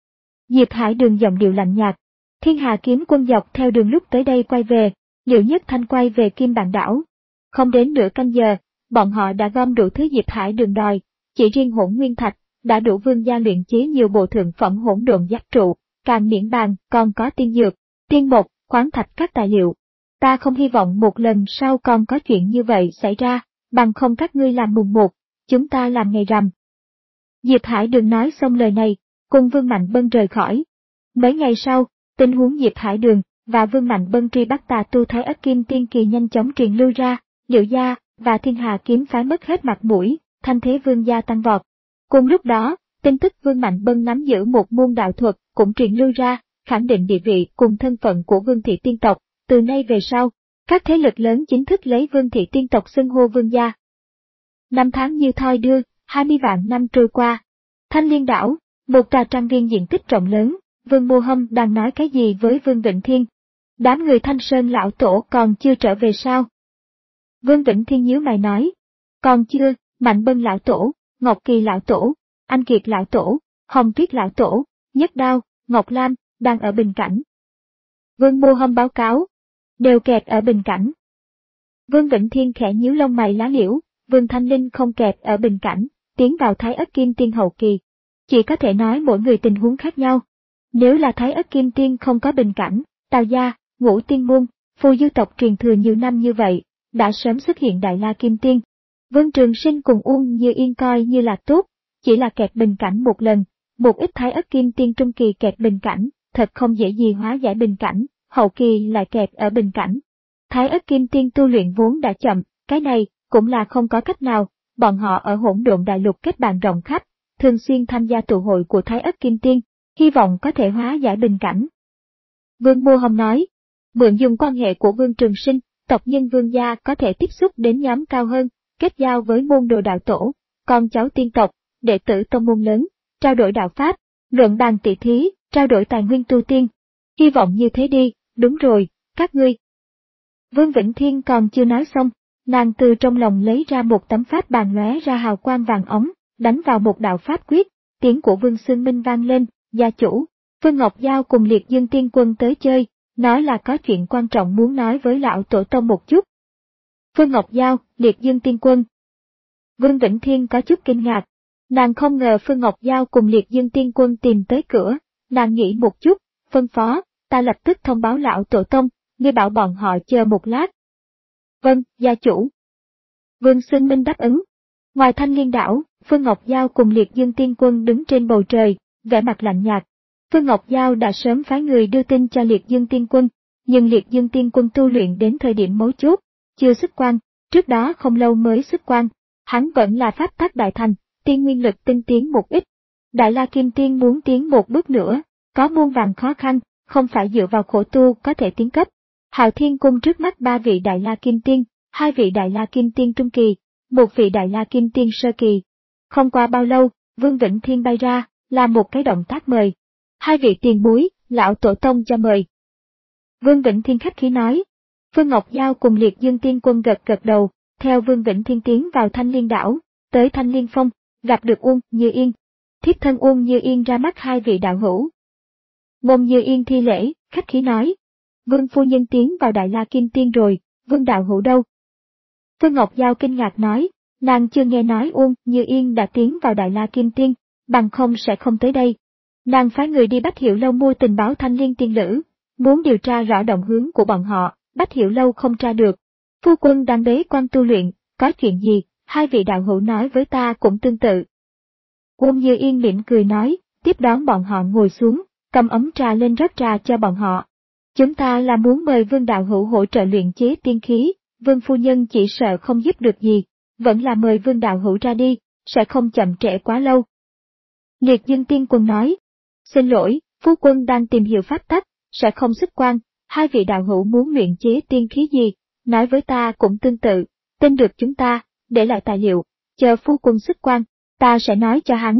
Diệp Hải Đường giọng điệu lạnh nhạt, Thiên Hà Kiếm Quân dọc theo đường lúc tới đây quay về, Liễu Nhất Thanh quay về Kim Bàn Đảo. Không đến nửa canh giờ, bọn họ đã gom đủ thứ Diệp Hải Đường đòi, chỉ riêng Hỗn Nguyên Thạch đã đủ Vương gia luyện chế nhiều bộ thượng phẩm hỗn độn giáp trụ, càng miễn bàn còn có tiên dược, tiên mộc, khoáng thạch các tài liệu. Ta không hy vọng một lần sau còn có chuyện như vậy xảy ra, bằng không các ngươi làm mùng một, chúng ta làm ngày rằm. Diệp Hải Đường nói xong lời này, cùng Vương Mạnh Bân rời khỏi. Mấy ngày sau, tình huống Diệp Hải Đường và Vương Mạnh Bân truy bắt tà tu Thái Ất Kim Tiên Kỳ nhanh chóng truyền lưu ra, Liễu gia và Thiên Hà kiếm phái mất hết mặt mũi, thanh thế Vương gia tăng vọt. Cùng lúc đó, tin tức Vương Mạnh Bân nắm giữ một môn đạo thuật cũng truyền lưu ra, khẳng định địa vị cùng thân phận của Vương thị tiên tộc. Từ nay về sau, các thế lực lớn chính thức lấy Vương thị tiên tộc xưng hô Vương gia. Năm tháng như thoi đưa, hai mươi vạn năm trôi qua. Thanh Liên đảo, một tòa trang viên diện tích rộng lớn, Vương Mô Hâm đang nói cái gì với Vương Vĩnh Thiên? Đám người Thanh Sơn lão tổ còn chưa trở về sao? Vương Vĩnh Thiên nhíu mày nói, còn chưa, Mạnh Bân lão tổ, Ngọc Kỳ lão tổ, Anh Kiệt lão tổ, Hồng Tuyết lão tổ, Nhất Đao, Ngọc Lam, đang ở Bình Cảnh. Vương Mô Hâm báo cáo, đều kẹt ở Bình Cảnh. Vương Vĩnh Thiên khẽ nhíu lông mày lá liễu, Vương Thanh Linh không kẹt ở Bình Cảnh, tiến vào Thái Ất Kim Tiên hậu kỳ. Chỉ có thể nói mỗi người tình huống khác nhau. Nếu là Thái Ất Kim Tiên không có Bình Cảnh, Tào gia, Ngũ Tiên môn, Phù Dư tộc truyền thừa nhiều năm như vậy, đã sớm xuất hiện Đại La Kim Tiên. Vương Trường Sinh cùng Uông Như Yên coi như là tốt, chỉ là kẹt Bình Cảnh một lần, một ít Thái Ất Kim Tiên trung kỳ kẹt Bình Cảnh, thật không dễ gì hóa giải Bình Cảnh, hậu kỳ lại kẹt ở Bình Cảnh. Thái Ất Kim Tiên tu luyện vốn đã chậm, cái này cũng là không có cách nào, bọn họ ở Hỗn Độn Đại Lục kết bạn rộng khắp, thường xuyên tham gia tụ hội của Thái Ất Kim Tiên, hy vọng có thể hóa giải Bình Cảnh. Vương Mô Hâm nói, mượn dùng quan hệ của Vương Trường Sinh, tộc nhân Vương gia có thể tiếp xúc đến nhóm cao hơn, kết giao với môn đồ đạo tổ, con cháu tiên tộc, đệ tử tông môn lớn, trao đổi đạo pháp, luận bàn tỷ thí, trao đổi tài nguyên tu tiên. Hy vọng như thế đi, đúng rồi, các ngươi. Vương Vĩnh Thiên còn chưa nói xong, nàng từ trong lòng lấy ra một tấm pháp bàn lóe ra hào quang vàng ống, đánh vào một đạo pháp quyết, tiếng của Vương Xương Minh vang lên, gia chủ, Vương Ngọc Giao cùng Liệt Dương Tiên Quân tới chơi, nói là có chuyện quan trọng muốn nói với lão tổ tông một chút. Vương Ngọc Giao, Liệt Dương Tiên Quân. Vương Vĩnh Thiên có chút kinh ngạc, nàng không ngờ Vương Ngọc Giao cùng Liệt Dương Tiên Quân tìm tới cửa, nàng nghĩ một chút, phân phó, ta lập tức thông báo lão tổ tông, ngươi bảo bọn họ chờ một lát. Vâng, gia chủ. Vương Xương Minh đáp ứng. Ngoài Thanh Liên đảo, Vương Ngọc Giao cùng Liệt Dương Tiên Quân đứng trên bầu trời, vẻ mặt lạnh nhạt. Vương Ngọc Giao đã sớm phái người đưa tin cho Liệt Dương Tiên Quân, nhưng Liệt Dương Tiên Quân tu luyện đến thời điểm mấu chốt, chưa xuất quan, trước đó không lâu mới xuất quan, hắn vẫn là pháp tắc đại thành, tiên nguyên lực tinh tiến một ít. Đại La Kim Tiên muốn tiến một bước nữa, có muôn vàn khó khăn, không phải dựa vào khổ tu có thể tiến cấp. Hạo Thiên Cung trước mắt ba vị Đại La Kim Tiên, hai vị Đại La Kim Tiên trung kỳ, một vị Đại La Kim Tiên sơ kỳ. Không qua bao lâu, Vương Vĩnh Thiên bay ra, làm một cái động tác mời. Hai vị tiền bối, lão tổ tông cho mời. Vương Vĩnh Thiên khách khí nói. Vương Ngọc Giao cùng Liệt Dương Tiên Quân gật gật đầu, theo Vương Vĩnh Thiên tiến vào Thanh Liên đảo, tới Thanh Liên Phong, gặp được Uông Như Yên. Thiếp thân Uông Như Yên ra mắt hai vị đạo hữu. Môn Như Yên thi lễ, khách khí nói. Vương phu nhân tiến vào Đại La Kim Tiên rồi, Vương đạo hữu đâu? Vương Ngọc Giao kinh ngạc nói, nàng chưa nghe nói Uông Như Yên đã tiến vào Đại La Kim Tiên, bằng không sẽ không tới đây. Nàng phái người đi Bách Hiểu Lâu mua tình báo Thanh Liên tiên lữ, muốn điều tra rõ động hướng của bọn họ, Bách Hiểu Lâu không tra được. Phu quân đang bế quan tu luyện, có chuyện gì, hai vị đạo hữu nói với ta cũng tương tự. Uông Như Yên mỉm cười nói, tiếp đón bọn họ ngồi xuống, cầm ấm trà lên rót trà cho bọn họ. Chúng ta là muốn mời Vương đạo hữu hỗ trợ luyện chế tiên khí, Vương phu nhân chỉ sợ không giúp được gì, vẫn là mời Vương đạo hữu ra đi, sẽ không chậm trễ quá lâu. Liệt Dương Tiên Quân nói, xin lỗi, phu quân đang tìm hiểu pháp tắc, sẽ không xuất quan, hai vị đạo hữu muốn luyện chế tiên khí gì, nói với ta cũng tương tự, tin được chúng ta, để lại tài liệu, chờ phu quân xuất quan, ta sẽ nói cho hắn.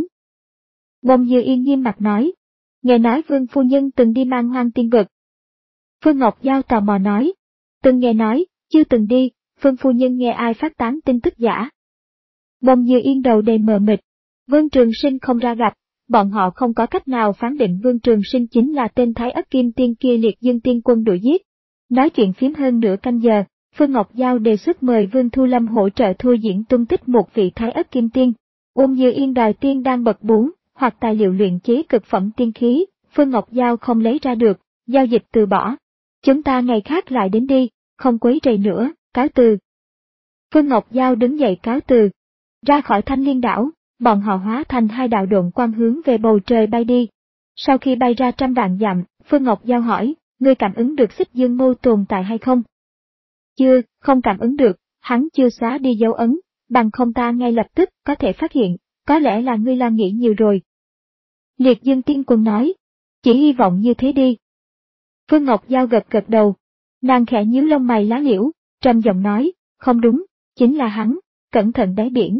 Bông Như Yên nghiêm mặt nói, nghe nói Vương phu nhân từng đi Man Hoang tiên vực. Phương Ngọc Giao tò mò nói, từng nghe nói, chưa từng đi, Phương phu nhân nghe ai phát tán tin tức giả. Bông Như Yên đầu đầy mờ mịt, Vương Trường Sinh không ra gặp, bọn họ không có cách nào phán định Vương Trường Sinh chính là tên Thái Ất Kim Tiên kia Liệt Dương Tiên Quân đuổi giết. Nói chuyện phím hơn nửa canh giờ, Phương Ngọc Giao đề xuất mời Vương Thu Lâm hỗ trợ thu diễn tung tích một vị Thái Ất Kim Tiên. Uông Như Yên đòi tiên đang bậc bốn, hoặc tài liệu luyện chế cực phẩm tiên khí, Phương Ngọc Giao không lấy ra được, giao dịch từ bỏ. Chúng ta ngày khác lại đến đi, không quấy rầy nữa, cáo từ. Phương Ngọc Giao đứng dậy cáo từ. Ra khỏi Thanh Liên đảo, bọn họ hóa thành hai đạo độn quang hướng về bầu trời bay đi. Sau khi bay ra trăm vạn dặm, Phương Ngọc Giao hỏi, ngươi cảm ứng được Xích Dương Mâu tồn tại hay không? Chưa, không cảm ứng được, hắn chưa xóa đi dấu ấn, bằng không ta ngay lập tức có thể phát hiện, có lẽ là ngươi lo nghĩ nhiều rồi. Liệt Dương Tiên Quân nói, chỉ hy vọng như thế đi. Phương Ngọc Giao gật gật đầu, nàng khẽ nhíu lông mày lá liễu, trầm giọng nói, không đúng, chính là hắn, cẩn thận đáy biển.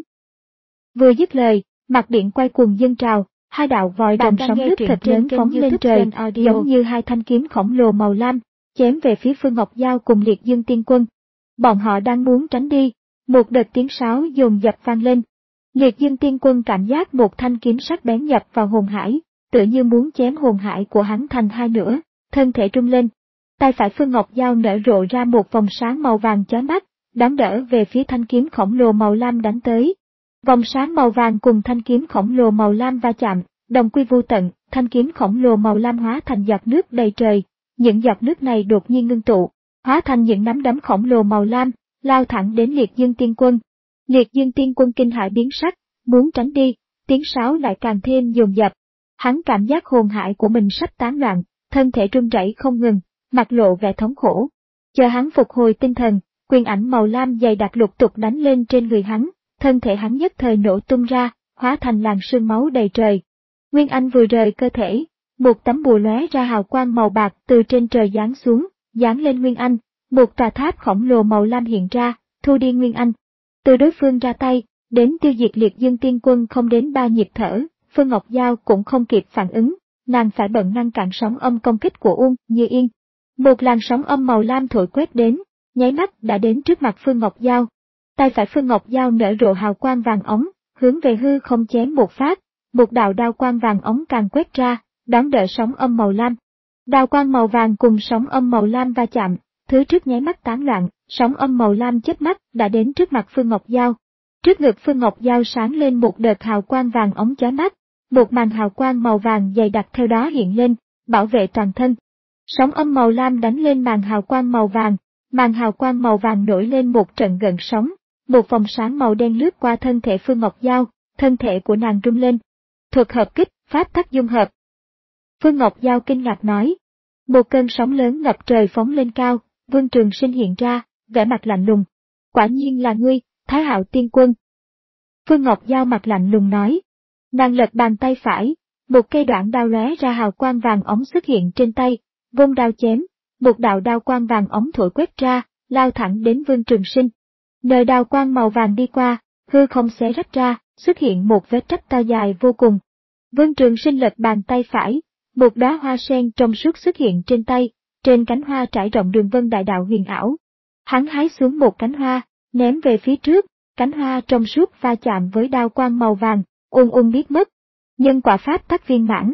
Vừa dứt lời, mặt biển quay cuồng dâng trào, hai đạo vòi rồng sóng nước thật lớn phóng lên trời, giống như hai thanh kiếm khổng lồ màu lam, chém về phía Phương Ngọc Giao cùng Liệt Dương Tiên Quân. Bọn họ đang muốn tránh đi, một đợt tiếng sáo dồn dập vang lên. Liệt Dương Tiên Quân cảm giác một thanh kiếm sắc bén nhập vào hồn hải, tựa như muốn chém hồn hải của hắn thành hai nửa, thân thể rung lên. Tay phải Phương Ngọc Giao nở rộ ra một vòng sáng màu vàng chói mắt, đón đỡ về phía thanh kiếm khổng lồ màu lam đánh tới. Vòng sáng màu vàng cùng thanh kiếm khổng lồ màu lam va chạm, đồng quy vô tận, thanh kiếm khổng lồ màu lam hóa thành giọt nước đầy trời. Những giọt nước này đột nhiên ngưng tụ, hóa thành những nắm đấm khổng lồ màu lam, lao thẳng đến Liệt Dương Tiên Quân. Liệt Dương Tiên Quân kinh hãi biến sắc, muốn tránh đi, tiếng sáo lại càng thêm dồn dập. Hắn cảm giác hồn hải của mình sắp tán loạn, thân thể run rẩy không ngừng, mặt lộ vẻ thống khổ. Chờ hắn phục hồi tinh thần, quyền ảnh màu lam dày đặc lục tục đánh lên trên người hắn, thân thể hắn nhất thời nổ tung ra, hóa thành làn sương máu đầy trời. Nguyên Anh vừa rời cơ thể, một tấm bùa lóe ra hào quang màu bạc từ trên trời giáng xuống, giáng lên Nguyên Anh, một tòa tháp khổng lồ màu lam hiện ra, thu đi Nguyên Anh. Từ đối phương ra tay, đến tiêu diệt Liệt Dương Tiên Quân không đến ba nhịp thở, Phương Ngọc Giao cũng không kịp phản ứng, nàng phải bận ngăn cản sóng âm công kích của Uông Như Yên. Một làn sóng âm màu lam thổi quét đến, nháy mắt đã đến trước mặt Phương Ngọc Giao. Tay phải Phương Ngọc Giao nở rộ hào quang vàng ống, hướng về hư không chém một phát, một đạo đao quang vàng ống càng quét ra, đón đỡ sóng âm màu lam. Đao quang màu vàng cùng sóng âm màu lam va chạm, thứ trước nháy mắt tán loạn, sóng âm màu lam chớp mắt đã đến trước mặt Phương Ngọc Giao. Trước ngực Phương Ngọc Giao sáng lên một đợt hào quang vàng ống chói mắt, một màn hào quang màu vàng dày đặc theo đó hiện lên, bảo vệ toàn thân. Sóng âm màu lam đánh lên màn hào quang màu vàng, màn hào quang màu vàng nổi lên một trận gợn sóng, một vòng sáng màu đen lướt qua thân thể Phương Ngọc Giao, thân thể của nàng rung lên. Thuật hợp kích, pháp tắc dung hợp. Phương Ngọc Giao kinh ngạc nói. Một cơn sóng lớn ngập trời phóng lên cao, Vương Trường Sinh hiện ra, vẻ mặt lạnh lùng. Quả nhiên là ngươi, Thái Hạo Tiên Quân. Phương Ngọc Giao mặt lạnh lùng nói. Nàng lật bàn tay phải, một cây đoạn đao lóe ra hào quang vàng ống xuất hiện trên tay, vung đao chém, một đạo đao quang vàng ống thổi quét ra, lao thẳng đến Vương Trường Sinh. Nơi đao quang màu vàng đi qua, hư không xé rách ra, xuất hiện một vết rách to dài vô cùng. Vương Trường Sinh lật bàn tay phải, một đóa hoa sen trong suốt xuất hiện trên tay, trên cánh hoa trải rộng đường vân đại đạo huyền ảo. Hắn hái xuống một cánh hoa, ném về phía trước, cánh hoa trong suốt va chạm với đao quang màu vàng, ung ung biến mất. Nhân quả pháp tắc viên mãn.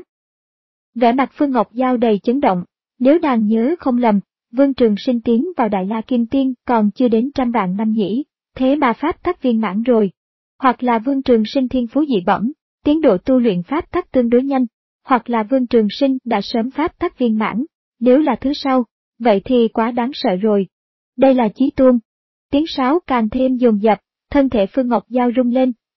Vẻ mặt Phương Ngọc Giao đầy chấn động, nếu nàng nhớ không lầm, Vương Trường Sinh tiến vào Đại La Kim Tiên còn chưa đến trăm vạn năm nhỉ, thế mà pháp tắc viên mãn rồi. Hoặc là Vương Trường Sinh thiên phú dị bẩm, tiến độ tu luyện pháp tắc tương đối nhanh, hoặc là Vương Trường Sinh đã sớm pháp tắc viên mãn, nếu là thứ sau, vậy thì quá đáng sợ rồi. Đây là Chí Tôn. Tiếng sáo càng thêm dồn dập, thân thể Phương Ngọc Giao rung lên,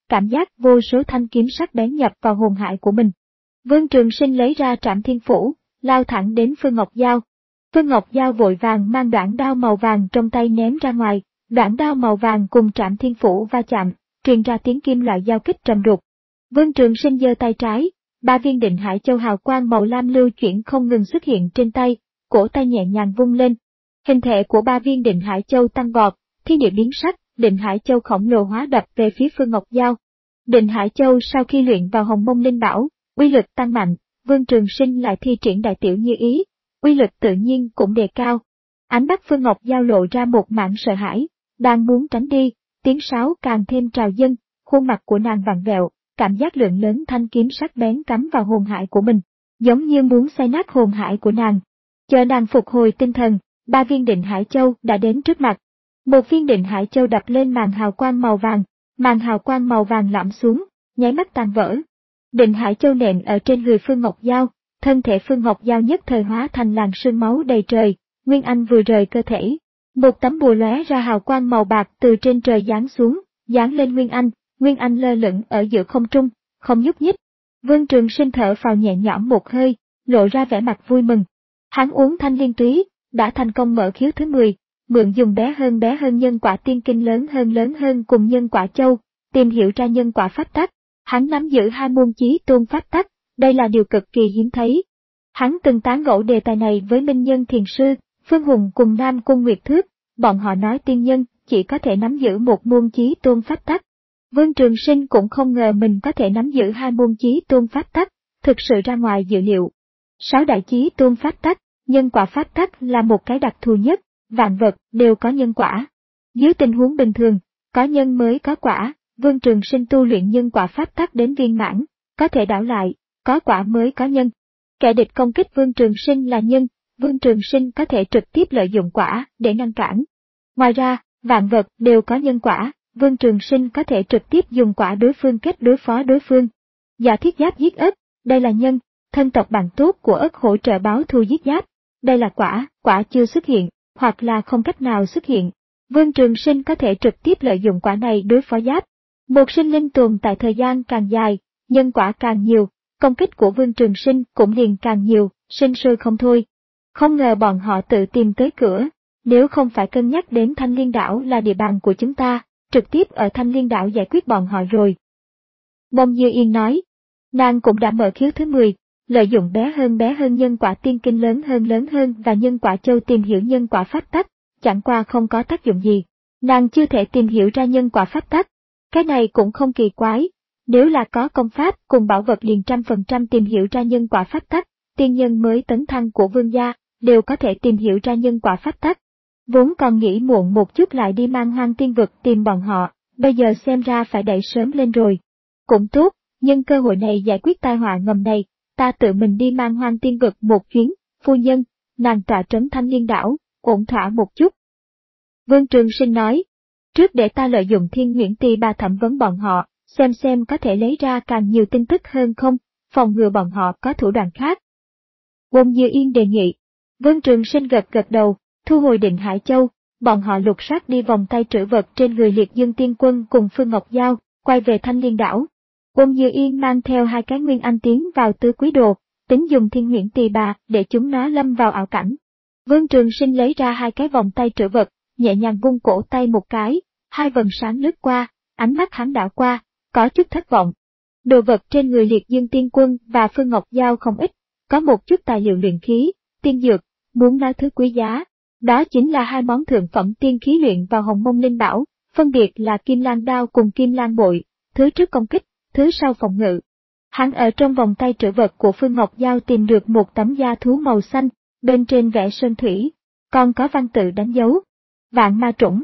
cảm giác vô số thanh kiếm sắc bén nhập vào hồn hải của mình. Vương Trường Sinh lấy ra Trảm Thiên Phủ, lao thẳng đến Phương Ngọc Giao. Phương Ngọc Giao vội vàng mang đoạn đao màu vàng trong tay ném ra ngoài, đoạn đao màu vàng cùng Trảm Thiên Phủ va chạm, truyền ra tiếng kim loại giao kích trầm đục. Vương Trường Sinh giơ tay trái, ba viên Định Hải Châu hào quang màu lam lưu chuyển không ngừng xuất hiện trên tay, cổ tay nhẹ nhàng vung lên. Hình thể của ba viên Định Hải Châu tăng vọt, thiên địa biến sắc, Định Hải Châu khổng lồ hóa đập về phía Phương Ngọc Giao. Định Hải Châu sau khi luyện vào Hồng Mông Linh Bảo, uy lực tăng mạnh, Vương Trường Sinh lại thi triển đại tiểu như ý, uy lực tự nhiên cũng đề cao. Ánh mắt Phương Ngọc Giao lộ ra một mảng sợ hãi, đang muốn tránh đi, tiếng sáo càng thêm trào dâng, khuôn mặt của nàng vặn vẹo, cảm giác lượng lớn thanh kiếm sắc bén cắm vào hồn hải của mình, giống như muốn xé nát hồn hải của nàng. Chờ nàng phục hồi tinh thần, ba viên Định Hải Châu đã đến trước mặt. Một viên Định Hải Châu đập lên màn hào quang màu vàng, màn hào quang màu vàng lõm xuống, nháy mắt tan vỡ. Định Hải Châu nện ở trên người Phương Ngọc Giao, thân thể Phương Ngọc Giao nhất thời hóa thành làn sương máu đầy trời, Nguyên Anh vừa rời cơ thể. Một tấm bùa lóe ra hào quang màu bạc từ trên trời giáng xuống, giáng lên Nguyên Anh, Nguyên Anh lơ lửng ở giữa không trung, không nhúc nhích. Vương Trường Sinh thở phào nhẹ nhõm một hơi, lộ ra vẻ mặt vui mừng. Hắn uống thanh liên túy, đã thành công mở khiếu thứ mười, mượn dùng bé hơn bé hơn nhân quả tiên kinh lớn hơn lớn hơn cùng nhân quả châu, tìm hiểu ra nhân quả pháp tắc. Hắn nắm giữ hai môn chí tôn pháp tắc, đây là điều cực kỳ hiếm thấy. Hắn từng tán gẫu đề tài này với Minh Nhân Thiền Sư, Phương Hùng cùng Nam Cung Nguyệt Thước, bọn họ nói tiên nhân chỉ có thể nắm giữ một môn chí tôn pháp tắc. Vương Trường Sinh cũng không ngờ mình có thể nắm giữ hai môn chí tôn pháp tắc, thực sự ra ngoài dự liệu. Sáu đại chí tôn pháp tắc, nhân quả pháp tắc là một cái đặc thù nhất, vạn vật đều có nhân quả. Dưới tình huống bình thường, có nhân mới có quả, Vương Trường Sinh tu luyện nhân quả pháp tắc đến viên mãn, có thể đảo lại, có quả mới có nhân. Kẻ địch công kích Vương Trường Sinh là nhân, Vương Trường Sinh có thể trực tiếp lợi dụng quả để ngăn cản. Ngoài ra, vạn vật đều có nhân quả, Vương Trường Sinh có thể trực tiếp dùng quả đối phương kết đối phó đối phương. Giả thiết giáp giết ất, đây là nhân, thân tộc bạn tốt của ất hỗ trợ báo thù giết giáp, đây là quả, quả chưa xuất hiện, hoặc là không cách nào xuất hiện. Vương Trường Sinh có thể trực tiếp lợi dụng quả này đối phó giáp. Một sinh linh tồn tại thời gian càng dài, nhân quả càng nhiều, công kích của Vương Trường Sinh cũng liền càng nhiều, sinh sôi không thôi. Không ngờ bọn họ tự tìm tới cửa, nếu không phải cân nhắc đến Thanh Liên Đảo là địa bàn của chúng ta, trực tiếp ở Thanh Liên Đảo giải quyết bọn họ rồi. Bông Như Yên nói, nàng cũng đã mở khiếu thứ mười, lợi dụng bé hơn bé hơn nhân quả tiên kinh lớn hơn lớn hơn và nhân quả châu tìm hiểu nhân quả pháp tắc, chẳng qua không có tác dụng gì. Nàng chưa thể tìm hiểu ra nhân quả pháp tắc. Cái này cũng không kỳ quái, nếu là có công pháp cùng bảo vật liền trăm phần trăm tìm hiểu ra nhân quả pháp tắc, tiên nhân mới tấn thăng của vương gia, đều có thể tìm hiểu ra nhân quả pháp tắc. Vốn còn nghĩ muộn một chút lại đi mang hoang tiên vực tìm bọn họ, bây giờ xem ra phải đẩy sớm lên rồi. Cũng tốt, nhân cơ hội này giải quyết tai họa ngầm này, ta tự mình đi mang hoang tiên vực một chuyến, phu nhân, nàng tọa trấn Thanh Liên Đảo, ổn thỏa một chút. Vương Trường Sinh nói, trước để ta lợi dụng Thiên Nguyễn Tỳ Bà thẩm vấn bọn họ, xem xem có thể lấy ra càng nhiều tin tức hơn không, phòng ngừa bọn họ có thủ đoạn khác. Bông Như Yên đề nghị. Vương Trường Sinh gật gật đầu, thu hồi Định Hải Châu, bọn họ lục soát đi vòng tay trữ vật trên người Liệt Dương Tiên Quân cùng Phương Ngọc Giao, quay về Thanh Liên Đảo. Bông Như Yên mang theo hai cái Nguyên Anh tiến vào Tứ Quý Đồ, tính dùng Thiên Nguyễn Tỳ Bà để chúng nó lâm vào ảo cảnh. Vương Trường Sinh lấy ra hai cái vòng tay trữ vật, nhẹ nhàng vung cổ tay một cái, hai vầng sáng lướt qua, ánh mắt hắn đảo qua, có chút thất vọng. Đồ vật trên người Liệt Dương Tiên Quân và Phương Ngọc Giao không ít, có một chút tài liệu luyện khí, tiên dược, muốn nói thứ quý giá, đó chính là hai món thượng phẩm tiên khí luyện vào Hồng Mông Linh Bảo, phân biệt là Kim Lan Đao cùng Kim Lan Bội, thứ trước công kích, thứ sau phòng ngự. Hắn ở trong vòng tay trữ vật của Phương Ngọc Giao tìm được một tấm da thú màu xanh, bên trên vẽ sơn thủy, còn có văn tự đánh dấu. Vạn ma trũng.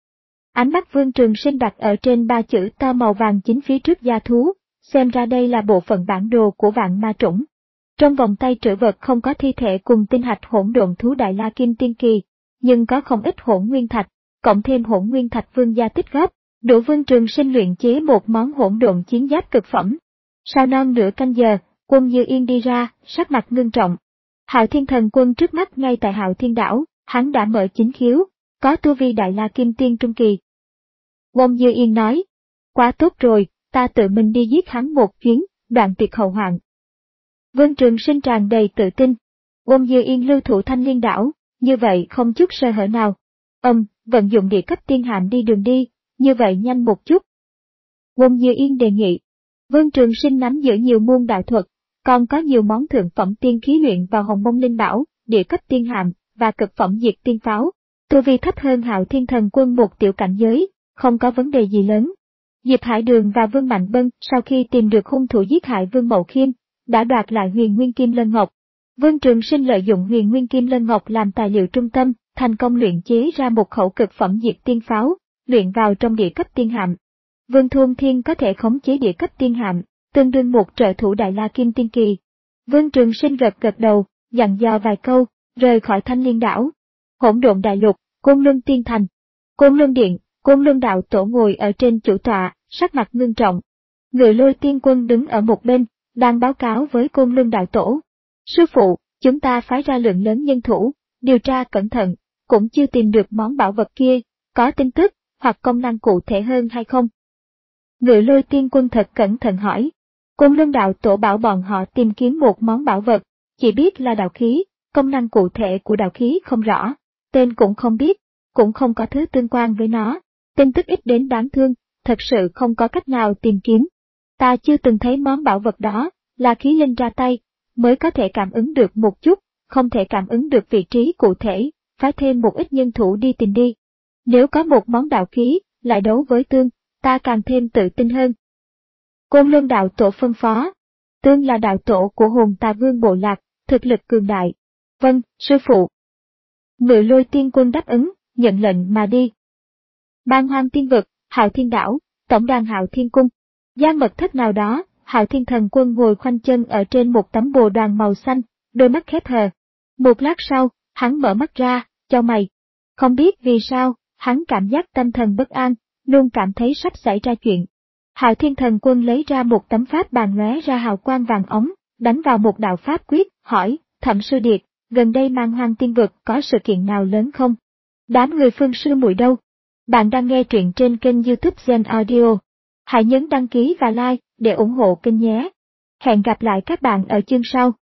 Ánh mắt Vương Trường Sinh đặt ở trên ba chữ to màu vàng chính phía trước da thú, xem ra đây là bộ phận bản đồ của vạn ma trũng. Trong vòng tay trữ vật không có thi thể cùng tinh hạch hỗn độn thú Đại La Kim Tiên Kỳ, nhưng có không ít hỗn nguyên thạch, cộng thêm hỗn nguyên thạch vương gia tích góp, đủ Vương Trường Sinh luyện chế một món hỗn độn chiến giáp cực phẩm. Sau non nửa canh giờ, Quân Như Yên đi ra, sắc mặt ngưng trọng. Hạo Thiên Thần Quân trước mắt ngay tại Hạo Thiên Đảo, hắn đã mở chính khiếu, có tu vi Đại La Kim Tiên Trung Kỳ. Quân Như Yên nói, quá tốt rồi, ta tự mình đi giết hắn một chuyến, đoạn tuyệt hậu hoạn. Vương Trường Sinh tràn đầy tự tin. Ôn Dư Yên lưu thủ Thanh Liên đảo, như vậy không chút sơ hở nào. Âm, vận dụng địa cấp tiên hạm đi đường đi, như vậy nhanh một chút. Ôn Dư Yên đề nghị. Vương Trường Sinh nắm giữ nhiều môn đạo thuật, còn có nhiều món thượng phẩm tiên khí luyện vào Hồng Mông Linh Bảo, địa cấp tiên hạm và cực phẩm diệt tiên pháo. Tu vi thấp hơn Hạo Thiên Thần Quân một tiểu cảnh giới, không có vấn đề gì lớn. Diệp Hải Đường và Vương Mạnh Bân sau khi tìm được hung thủ giết hại Vương Mậu Khiêm, đã đoạt lại Huyền Nguyên Kim Lân Ngọc. Vương Trường Sinh lợi dụng Huyền Nguyên Kim Lân Ngọc làm tài liệu trung tâm, thành công luyện chế ra một khẩu cực phẩm diệt tiên pháo, luyện vào trong địa cấp tiên hạm. Vương Thôn Thiên có thể khống chế địa cấp tiên hạm, tương đương một trợ thủ Đại La Kim Tiên Kỳ. Vương Trường Sinh gật gật đầu, dặn dò vài câu, rời khỏi Thanh Liên đảo. Hỗn Độn Đại Lục, Côn Luân Tiên Thành, Côn Luân Điện, Côn Luân Đạo Tổ ngồi ở trên chủ tọa, sắc mặt ngưng trọng. Ngự Lôi Tiên Quân đứng ở một bên, đang báo cáo với Côn Luân Đạo Tổ. Sư phụ, chúng ta phái ra lượng lớn nhân thủ, điều tra cẩn thận, cũng chưa tìm được món bảo vật kia, có tin tức, hoặc công năng cụ thể hơn hay không? Ngự Lôi Tiên Quân thật cẩn thận hỏi. Côn Luân Đạo Tổ bảo bọn họ tìm kiếm một món bảo vật, chỉ biết là đạo khí, công năng cụ thể của đạo khí không rõ, tên cũng không biết, cũng không có thứ tương quan với nó, tin tức ít đến đáng thương, thật sự không có cách nào tìm kiếm. Ta chưa từng thấy món bảo vật đó, là khí linh ra tay, mới có thể cảm ứng được một chút, không thể cảm ứng được vị trí cụ thể, phải thêm một ít nhân thủ đi tìm đi. Nếu có một món đạo khí, lại đấu với Tương, ta càng thêm tự tin hơn. Côn Luân Đạo Tổ phân phó. Tương là đạo tổ của hồn Tà Vương bộ lạc, thực lực cường đại. Vâng, sư phụ. Ngự Lôi Tiên Quân đáp ứng, nhận lệnh mà đi. Bang Hoang Tiên Vực, Hạo Thiên Đảo, tổng đàn Hạo Thiên Cung. Gian mật thất nào đó, Hạo Thiên Thần Quân ngồi khoanh chân ở trên một tấm bồ đoàn màu xanh, đôi mắt khép hờ. Một lát sau, hắn mở mắt ra, chau mày. Không biết vì sao, hắn cảm giác tâm thần bất an, luôn cảm thấy sắp xảy ra chuyện. Hạo Thiên Thần Quân lấy ra một tấm pháp bàn lóe ra hào quang vàng ống, đánh vào một đạo pháp quyết, hỏi, Thẩm Sư Điệt, gần đây Man Hoang Tiên Vực có sự kiện nào lớn không? Đám người Phương Sư Muội đâu? Bạn đang nghe truyện trên kênh YouTube Gen Audio. Hãy nhấn đăng ký và like để ủng hộ kênh nhé. Hẹn gặp lại các bạn ở chương sau.